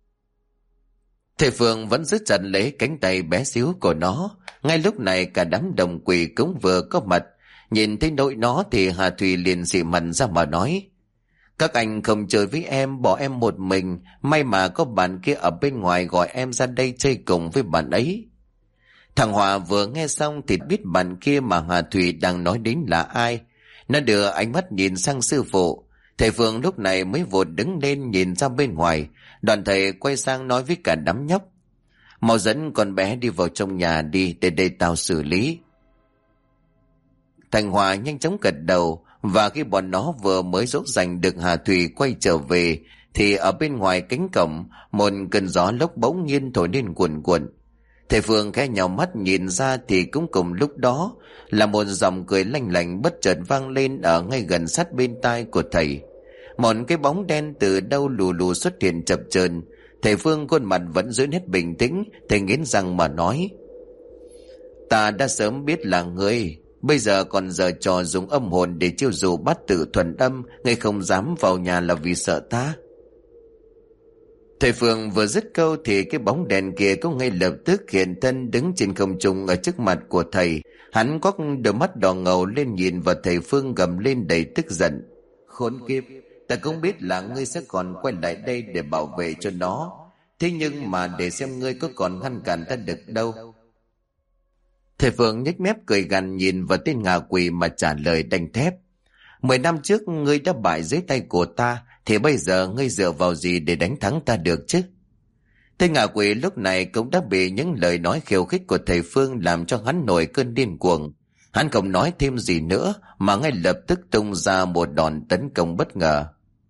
[SPEAKER 1] Thầy Phương vẫn giữ chặt lấy cánh tay bé xíu của nó. Ngay lúc này cả đám đồng quỷ cũng vừa có mặt. Nhìn thấy nỗi nó thì Hà Thủy liền xị mặt ra mà nói: Các anh không chơi với em, bỏ em một mình. May mà có bạn kia ở bên ngoài gọi em ra đây chơi cùng với bạn ấy. Thằng Hòa vừa nghe xong thì biết bạn kia mà Hà Thủy đang nói đến là ai. Nó đưa ánh mắt nhìn sang sư phụ. Thầy Phương lúc này mới vụt đứng lên nhìn ra bên ngoài. Đoàn thầy quay sang nói với cả đám nhóc: Mau dẫn con bé đi vào trong nhà đi, để đây tao xử lý. Thằng Hòa nhanh chóng gật đầu, và khi bọn nó vừa mới dỗ dành được Hà Thủy quay trở về thì ở bên ngoài cánh cổng một cơn gió lốc bỗng nhiên thổi lên cuồn cuộn. Thầy Phương khẽ nhào mắt nhìn ra thì cũng cùng lúc đó là một giọng cười lanh lảnh bất chợt vang lên ở ngay gần sát bên tai của thầy. Một cái bóng đen từ đâu lù lù xuất hiện chập chờn. Thầy Phương khuôn mặt vẫn giữ nét bình tĩnh, thầy nghiến răng mà nói: Ta đã sớm biết là ngươi, bây giờ còn giở trò dùng âm hồn để chiêu dụ bát tự thuần âm, ngươi không dám vào nhà là vì sợ ta. Thầy Phương vừa dứt câu thì cái bóng đèn kia cũng ngay lập tức hiện thân đứng trên không trung ở trước mặt của thầy. Hắn có đôi mắt đỏ ngầu lên nhìn vào thầy Phương gầm lên đầy tức giận: Khốn kiếp, ta cũng biết là ngươi sẽ còn quay lại đây để bảo vệ cho nó, thế nhưng mà để xem ngươi có còn ngăn cản ta được đâu. Thầy Phương nhếch mép cười gằn nhìn vào tên ngạ quỷ mà trả lời đanh thép: 10 năm trước ngươi đã bại dưới tay của ta, thì bây giờ ngươi dựa vào gì để đánh thắng ta được chứ? Tên ngạ quỷ lúc này cũng đã bị những lời nói khiêu khích của thầy Phương làm cho hắn nổi cơn điên cuồng. Hắn không nói thêm gì nữa mà ngay lập tức tung ra một đòn tấn công bất ngờ.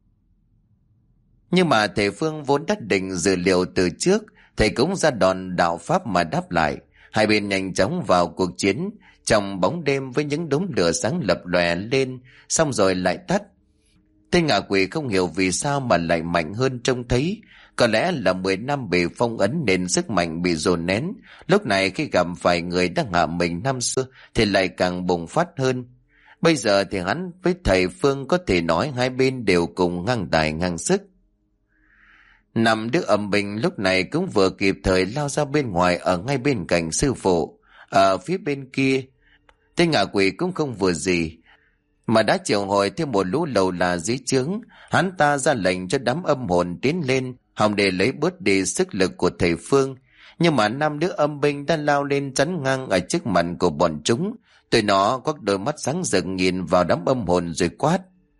[SPEAKER 1] Nhưng mà thầy Phương vốn đã định dự liệu từ trước, thầy cũng ra đòn đạo pháp mà đáp lại. Hai bên nhanh chóng vào cuộc chiến trong bóng đêm với những đốm lửa sáng lập lòe lên, xong rồi lại tắt. Tên ngạ quỷ không hiểu vì sao mà lại mạnh hơn trông thấy. Có lẽ là 10 năm bị phong ấn nên sức mạnh bị dồn nén. Lúc này khi gặp phải người đang hạ mình năm xưa thì lại càng bùng phát hơn. Bây giờ thì hắn với thầy Phương có thể nói hai bên đều cùng ngang tài ngang sức. Năm đứa âm binh lúc này cũng vừa kịp thời lao ra bên ngoài ở ngay bên cạnh sư phụ. Ở phía bên kia, tên ngạ quỷ cũng không vừa gì mà đã triệu hồi thêm một lũ lầu là dưới trướng. Hắn ta ra lệnh cho đám âm hồn tiến lên hòng để lấy bớt đi sức lực của thầy Phương. Nhưng mà 5 đứa âm binh đã lao lên chắn ngang ở trước mặt của bọn chúng. Tụi nó có đôi mắt sáng rực nhìn vào đám âm hồn rồi quát: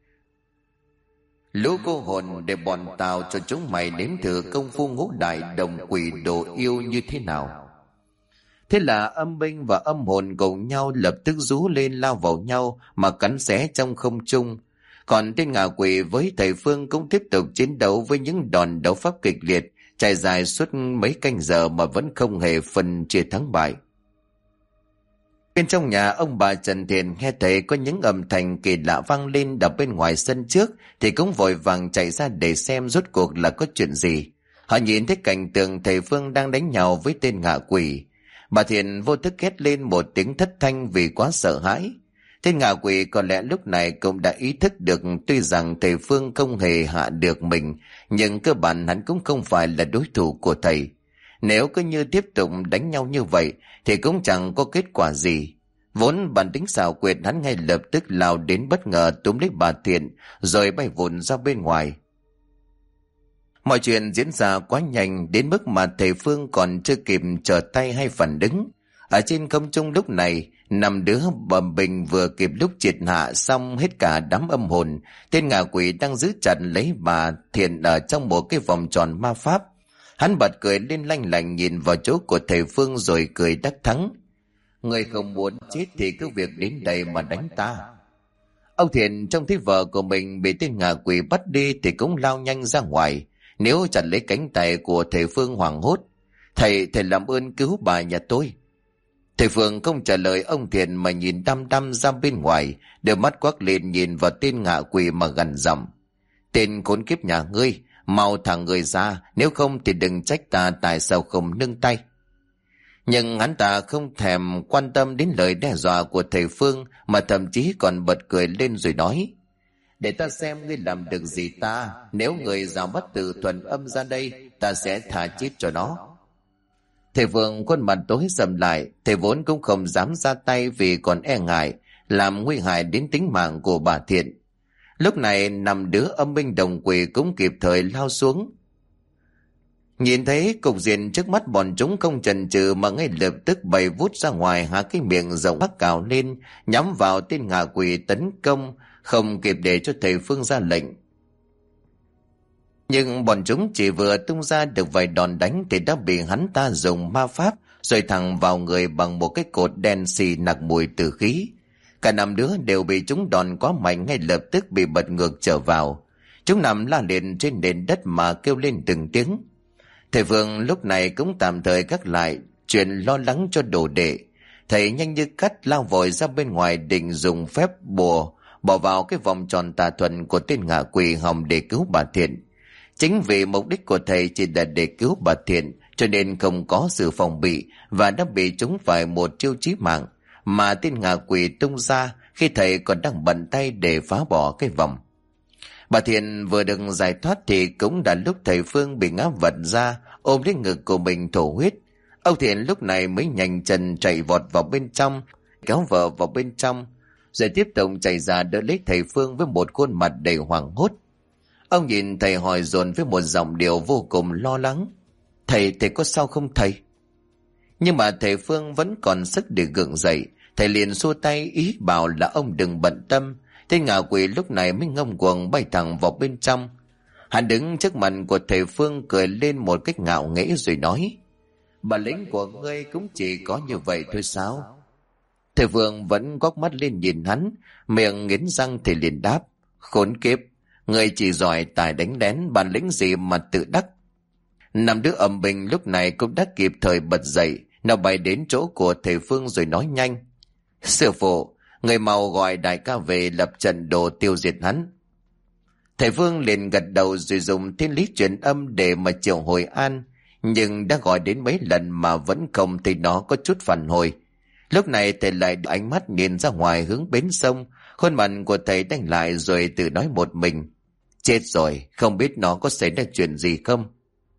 [SPEAKER 1] Lũ cô hồn, để bọn tao cho chúng mày nếm thử công phu ngũ đại đồng quỷ đồ yêu như thế nào. Thế là âm binh và âm hồn cùng nhau lập tức rú lên lao vào nhau mà cắn xé trong không trung. Còn tên ngạ quỷ với thầy Phương cũng tiếp tục chiến đấu với những đòn đấu pháp kịch liệt, trải dài suốt mấy canh giờ mà vẫn không hề phân chia thắng bại. Bên trong nhà, ông bà Trần Thiện nghe thấy có những âm thanh kỳ lạ vang lên ở bên ngoài sân trước thì cũng vội vàng chạy ra để xem rốt cuộc là có chuyện gì. Họ nhìn thấy cảnh tượng thầy Phương đang đánh nhau với tên ngạ quỷ. Bà Thiện vô thức hét lên một tiếng thất thanh vì quá sợ hãi. Tên ngạ quỷ có lẽ lúc này cũng đã ý thức được tuy rằng thầy Phương không hề hạ được mình, nhưng cơ bản hắn cũng không phải là đối thủ của thầy. Nếu cứ như tiếp tục đánh nhau như vậy thì cũng chẳng có kết quả gì. Vốn bản tính xảo quyệt, hắn ngay lập tức lao đến bất ngờ túm lấy bà Thiện rồi bay vụn ra bên ngoài. Mọi chuyện diễn ra quá nhanh đến mức mà thầy Phương còn chưa kịp trở tay hay phản ứng. Ở trên không trung lúc này, 5 đứa bầm bình vừa kịp lúc triệt hạ xong hết cả đám âm hồn. Tên ngạ quỷ đang giữ chặt lấy bà Thiện ở trong một cái vòng tròn ma pháp. Hắn bật cười lên lanh lành nhìn vào chỗ của thầy Phương rồi cười đắc thắng. Người không muốn chết thì cứ việc đến đây mà đánh ta. Ông Thiện trông thấy vợ của mình bị tên ngạ quỷ bắt đi thì cũng lao nhanh ra ngoài. Nếu chặt lấy cánh tay của thầy Phương hoảng hốt. Thầy làm ơn cứu bà nhà tôi. Thầy Phương không trả lời ông Thiện mà nhìn đăm đăm ra bên ngoài, đôi mắt quắc lên nhìn vào tên ngạ quỷ mà gằn giọng. Tên khốn kiếp nhà ngươi, mau thả người ra, nếu không thì đừng trách ta tại sao không nương tay. Nhưng hắn ta không thèm quan tâm đến lời đe dọa của thầy Phương mà thậm chí còn bật cười lên rồi nói. Để ta xem ngươi làm được gì ta, nếu người dạo bắt từ thuần âm ra đây, ta sẽ thả chết cho nó. Thầy Phương khuôn mặt tối sầm lại, thầy vốn cũng không dám ra tay vì còn e ngại, làm nguy hại đến tính mạng của bà Thiện. Lúc này 5 đứa âm binh đồng quỷ cũng kịp thời lao xuống. Nhìn thấy cục diện trước mắt bọn chúng không chần chừ mà ngay lập tức bày vút ra ngoài hai cái miệng rộng bắc cào lên, nhắm vào tên ngạ quỷ tấn công, không kịp để cho thầy Phương ra lệnh. Nhưng bọn chúng chỉ vừa tung ra được vài đòn đánh thì đã bị hắn ta dùng ma pháp rồi thẳng vào người bằng một cái cột đen xì nặc mùi tử khí. Cả 5 đứa đều bị chúng đòn quá mạnh ngay lập tức bị bật ngược trở vào. Chúng nằm la liệt trên nền đất mà kêu lên từng tiếng. Thầy Phương lúc này cũng tạm thời gác lại chuyện lo lắng cho đồ đệ. Thầy nhanh như cắt lao vội ra bên ngoài định dùng phép bùa bỏ vào cái vòng tròn tà thuần của tên ngạ quỷ hòng để cứu bà Thiện. Chính vì mục đích của thầy chỉ là để cứu bà Thiện cho nên không có sự phòng bị và đã bị chúng phải một chiêu chí mạng mà tên ngạ quỷ tung ra khi thầy còn đang bận tay để phá bỏ cái vòng. Bà Thiện vừa được giải thoát thì cũng đã lúc thầy Phương bị ngã vật ra ôm lấy ngực của mình thổ huyết. Ông Thiện lúc này mới nhanh chân chạy vọt vào bên trong, kéo vợ vào bên trong, rồi tiếp tục chạy ra đỡ lấy thầy Phương với một khuôn mặt đầy hoảng hốt. Ông nhìn thầy hỏi dồn với một giọng điệu vô cùng lo lắng. Thầy có sao không thầy? Nhưng mà thầy Phương vẫn còn sức để gượng dậy. Thầy liền xua tay ý bảo là ông đừng bận tâm. Tên ngạ quỷ lúc này mới ngông cuồng bay thẳng vào bên trong. Hắn đứng trước mặt của thầy Phương cười lên một cách ngạo nghễ rồi nói. Bản lĩnh của ngươi cũng chỉ có như vậy thôi sao? Thầy Phương vẫn quắc mắt lên nhìn hắn, miệng nghiến răng thì liền đáp. Khốn kiếp, ngươi chỉ giỏi tài đánh lén, bản lĩnh gì mà tự đắc. 5 đứa âm binh lúc này cũng đã kịp thời bật dậy, nó bay đến chỗ của thầy Phương rồi nói nhanh. Sư phụ, người mau gọi đại ca về lập trận đồ tiêu diệt hắn. Thầy Phương liền gật đầu rồi dùng thiên lý truyền âm để mà triệu hồi an, nhưng đã gọi đến mấy lần mà vẫn không thấy nó có chút phản hồi. Lúc này thầy lại ánh mắt nhìn ra ngoài hướng bến sông, khuôn mặt của thầy đanh lại rồi tự nói một mình. Chết rồi, không biết nó có xảy ra chuyện gì không?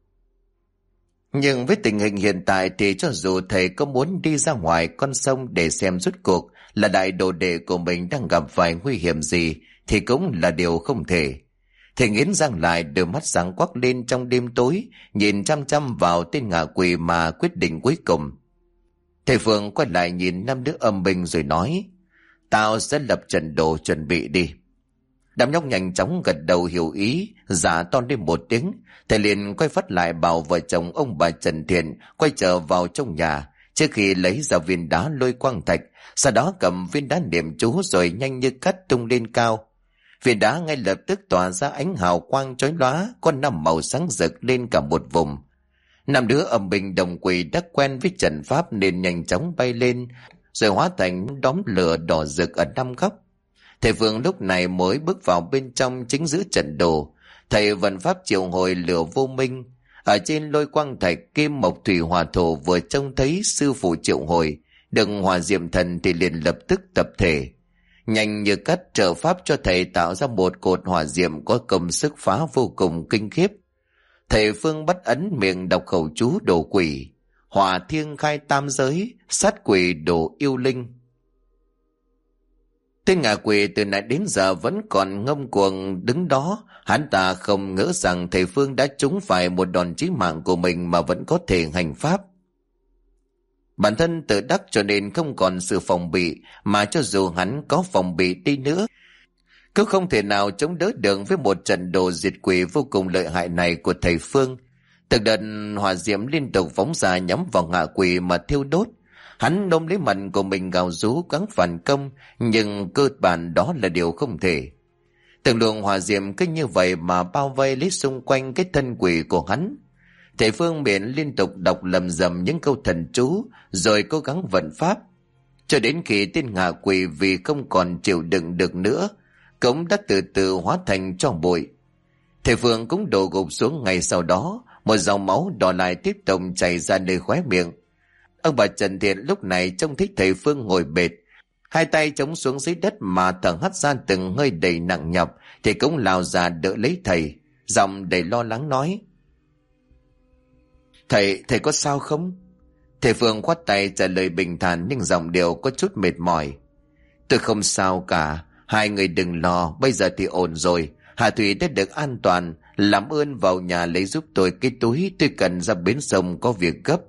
[SPEAKER 1] Nhưng với tình hình hiện tại thì cho dù thầy có muốn đi ra ngoài con sông để xem rốt cuộc là đại đồ đệ của mình đang gặp phải nguy hiểm gì thì cũng là điều không thể. Thầy nghiến răng lại, đôi mắt sáng quắc lên trong đêm tối, nhìn chăm chăm vào tên ngạ quỷ mà quyết định cuối cùng. Thầy Phương quay lại nhìn 5 đứa âm binh rồi nói, tao sẽ lập trận đồ chuẩn bị đi. Đám nhóc nhanh chóng gật đầu hiểu ý, giả to lên một tiếng. Thầy liền quay phát lại bảo vợ chồng ông bà Trần Thiện quay trở vào trong nhà, trước khi lấy ra viên đá lôi quang thạch, sau đó cầm viên đá niệm chú rồi nhanh như cắt tung lên cao. Viên đá ngay lập tức tỏa ra ánh hào quang chói lóa, có 5 màu sáng rực lên cả một vùng. 5 đứa âm binh đồng quỷ đã quen với trận pháp nên nhanh chóng bay lên, rồi hóa thành đốm lửa đỏ rực ở 5 góc. Thầy Phương lúc này mới bước vào bên trong chính giữa trận đồ. Thầy vận pháp triệu hồi lửa vô minh. Ở trên lôi quang thạch kim mộc thủy hỏa thổ vừa trông thấy sư phụ triệu hồi đừng hỏa diệm thần thì liền lập tức tập thể. Nhanh như cắt trợ pháp cho thầy tạo ra một cột hỏa diệm có công sức phá vô cùng kinh khiếp. Thầy Phương bắt ấn miệng đọc khẩu chú đồ quỷ. Hỏa thiêng khai tam giới, sát quỷ đồ yêu linh. Tên ngạ quỷ từ nãy đến giờ vẫn còn ngông cuồng đứng đó. Hắn ta không ngỡ rằng thầy Phương đã trúng phải một đòn chí mạng của mình mà vẫn có thể hành pháp. Bản thân tự đắc cho nên không còn sự phòng bị, mà cho dù hắn có phòng bị đi nữa, cũng không thể nào chống đỡ được với một trận đồ diệt quỷ vô cùng lợi hại này của thầy Phương. Từng đợt hỏa diệm liên tục phóng ra nhắm vào ngạ quỷ mà thiêu đốt. Hắn ôm lấy mặt của mình gào rú gắng phản công, nhưng cơ bản đó là điều không thể. Từng luồng hỏa diệm cứ như vậy mà bao vây lấy xung quanh cái thân quỷ của hắn. Thầy Phương miệng liên tục đọc lầm rầm những câu thần chú, rồi cố gắng vận pháp, cho đến khi tên ngạ quỷ vì không còn chịu đựng được nữa, cũng đã từ từ hóa thành tro bụi. Thầy Phương cũng đổ gục xuống. Ngay sau đó, một dòng máu đỏ lại tiếp tục chảy ra nơi khóe miệng. Ông bà Trần Thiện lúc này trông thấy thầy Phương ngồi bệt, hai tay chống xuống dưới đất mà thở hắt ra từng hơi đầy nặng nhọc, thì cũng lao ra đỡ lấy thầy, giọng đầy lo lắng nói: Thầy có sao không? Thầy Phương khoát tay trả lời bình thản nhưng giọng điệu có chút mệt mỏi: Tôi không sao cả, hai người đừng lo, bây giờ thì ổn rồi. Hà Thủy đã được an toàn, làm ơn vào nhà lấy giúp tôi cái túi, tôi cần ra bến sông có việc gấp.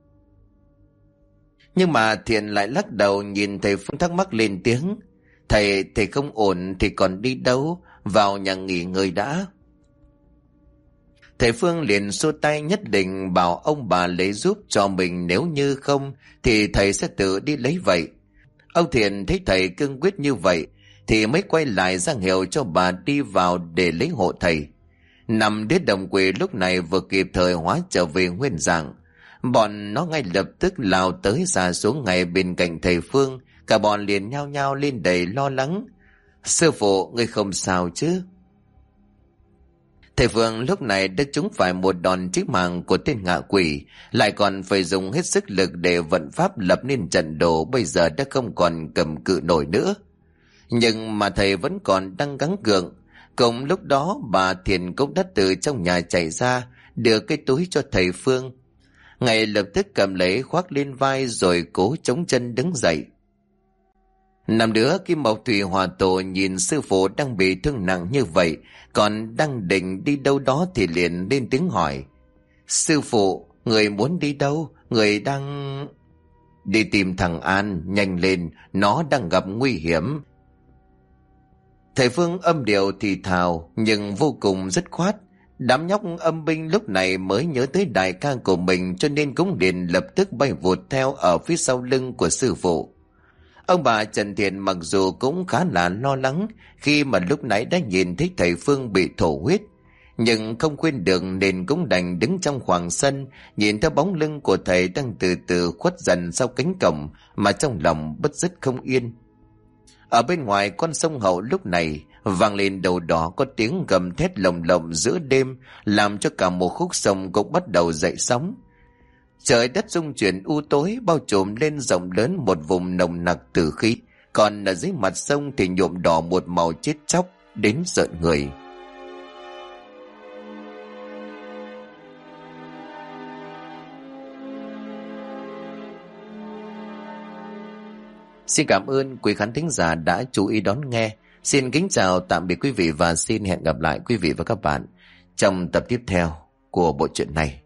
[SPEAKER 1] Nhưng mà Thiện lại lắc đầu nhìn thầy Phương thắc mắc lên tiếng: Thầy không ổn thì còn đi đâu, vào nhà nghỉ ngơi đã. Thầy Phương liền xua tay nhất định bảo ông bà lấy giúp cho mình, nếu như không thì thầy sẽ tự đi lấy vậy. Ông Thiện thấy thầy cương quyết như vậy thì mới quay lại ra hiệu cho bà đi vào để lấy hộ thầy. Năm đứa đồng quỷ lúc này vừa kịp thời hóa trở về nguyên dạng. Bọn nó ngay lập tức lao tới xà xuống ngay bên cạnh thầy Phương. Cả bọn liền nhao nhao lên đầy lo lắng: Sư phụ, ngươi không sao chứ? Thầy Phương lúc này đã trúng phải một đòn chí mạng của tên ngạ quỷ, lại còn phải dùng hết sức lực để vận pháp lập nên trận đồ, bây giờ đã không còn cầm cự nổi nữa. Nhưng mà thầy vẫn còn đang gắng gượng. Cùng lúc đó bà Thiền cũng đã từ trong nhà chạy ra, đưa cái túi cho thầy Phương. Ngay lập tức cầm lấy khoác lên vai rồi cố chống chân đứng dậy. Năm đứa Kim Mộc Thủy Hòa Tổ nhìn sư phụ đang bị thương nặng như vậy, còn đang định đi đâu đó thì liền lên tiếng hỏi: Sư phụ, người muốn đi đâu? Người đang... Đi tìm thằng An, nhanh lên, nó đang gặp nguy hiểm. Thầy Phương âm điệu thì thào nhưng vô cùng dứt khoát. Đám nhóc âm binh lúc này mới nhớ tới đại ca của mình, cho nên cũng liền lập tức bay vụt theo ở phía sau lưng của sư phụ. Ông bà Trần Thiện mặc dù cũng khá là lo lắng khi mà lúc nãy đã nhìn thấy thầy Phương bị thổ huyết, nhưng không quên được nên cũng đành đứng trong khoảng sân nhìn theo bóng lưng của thầy đang từ từ khuất dần sau cánh cổng mà trong lòng bứt rứt không yên. Ở bên ngoài con sông Hậu lúc này vang lên đầu đó có tiếng gầm thét lồng lộng giữa đêm, làm cho cả một khúc sông cũng bắt đầu dậy sóng. Trời đất rung chuyển u tối, bao trùm lên rộng lớn một vùng nồng nặc tử khí, còn ở dưới mặt sông thì nhuộm đỏ một màu chết chóc đến rợn người. Xin cảm ơn quý khán thính giả đã chú ý đón nghe. Xin kính chào tạm biệt quý vị và xin hẹn gặp lại quý vị và các bạn trong tập tiếp theo của bộ truyện này.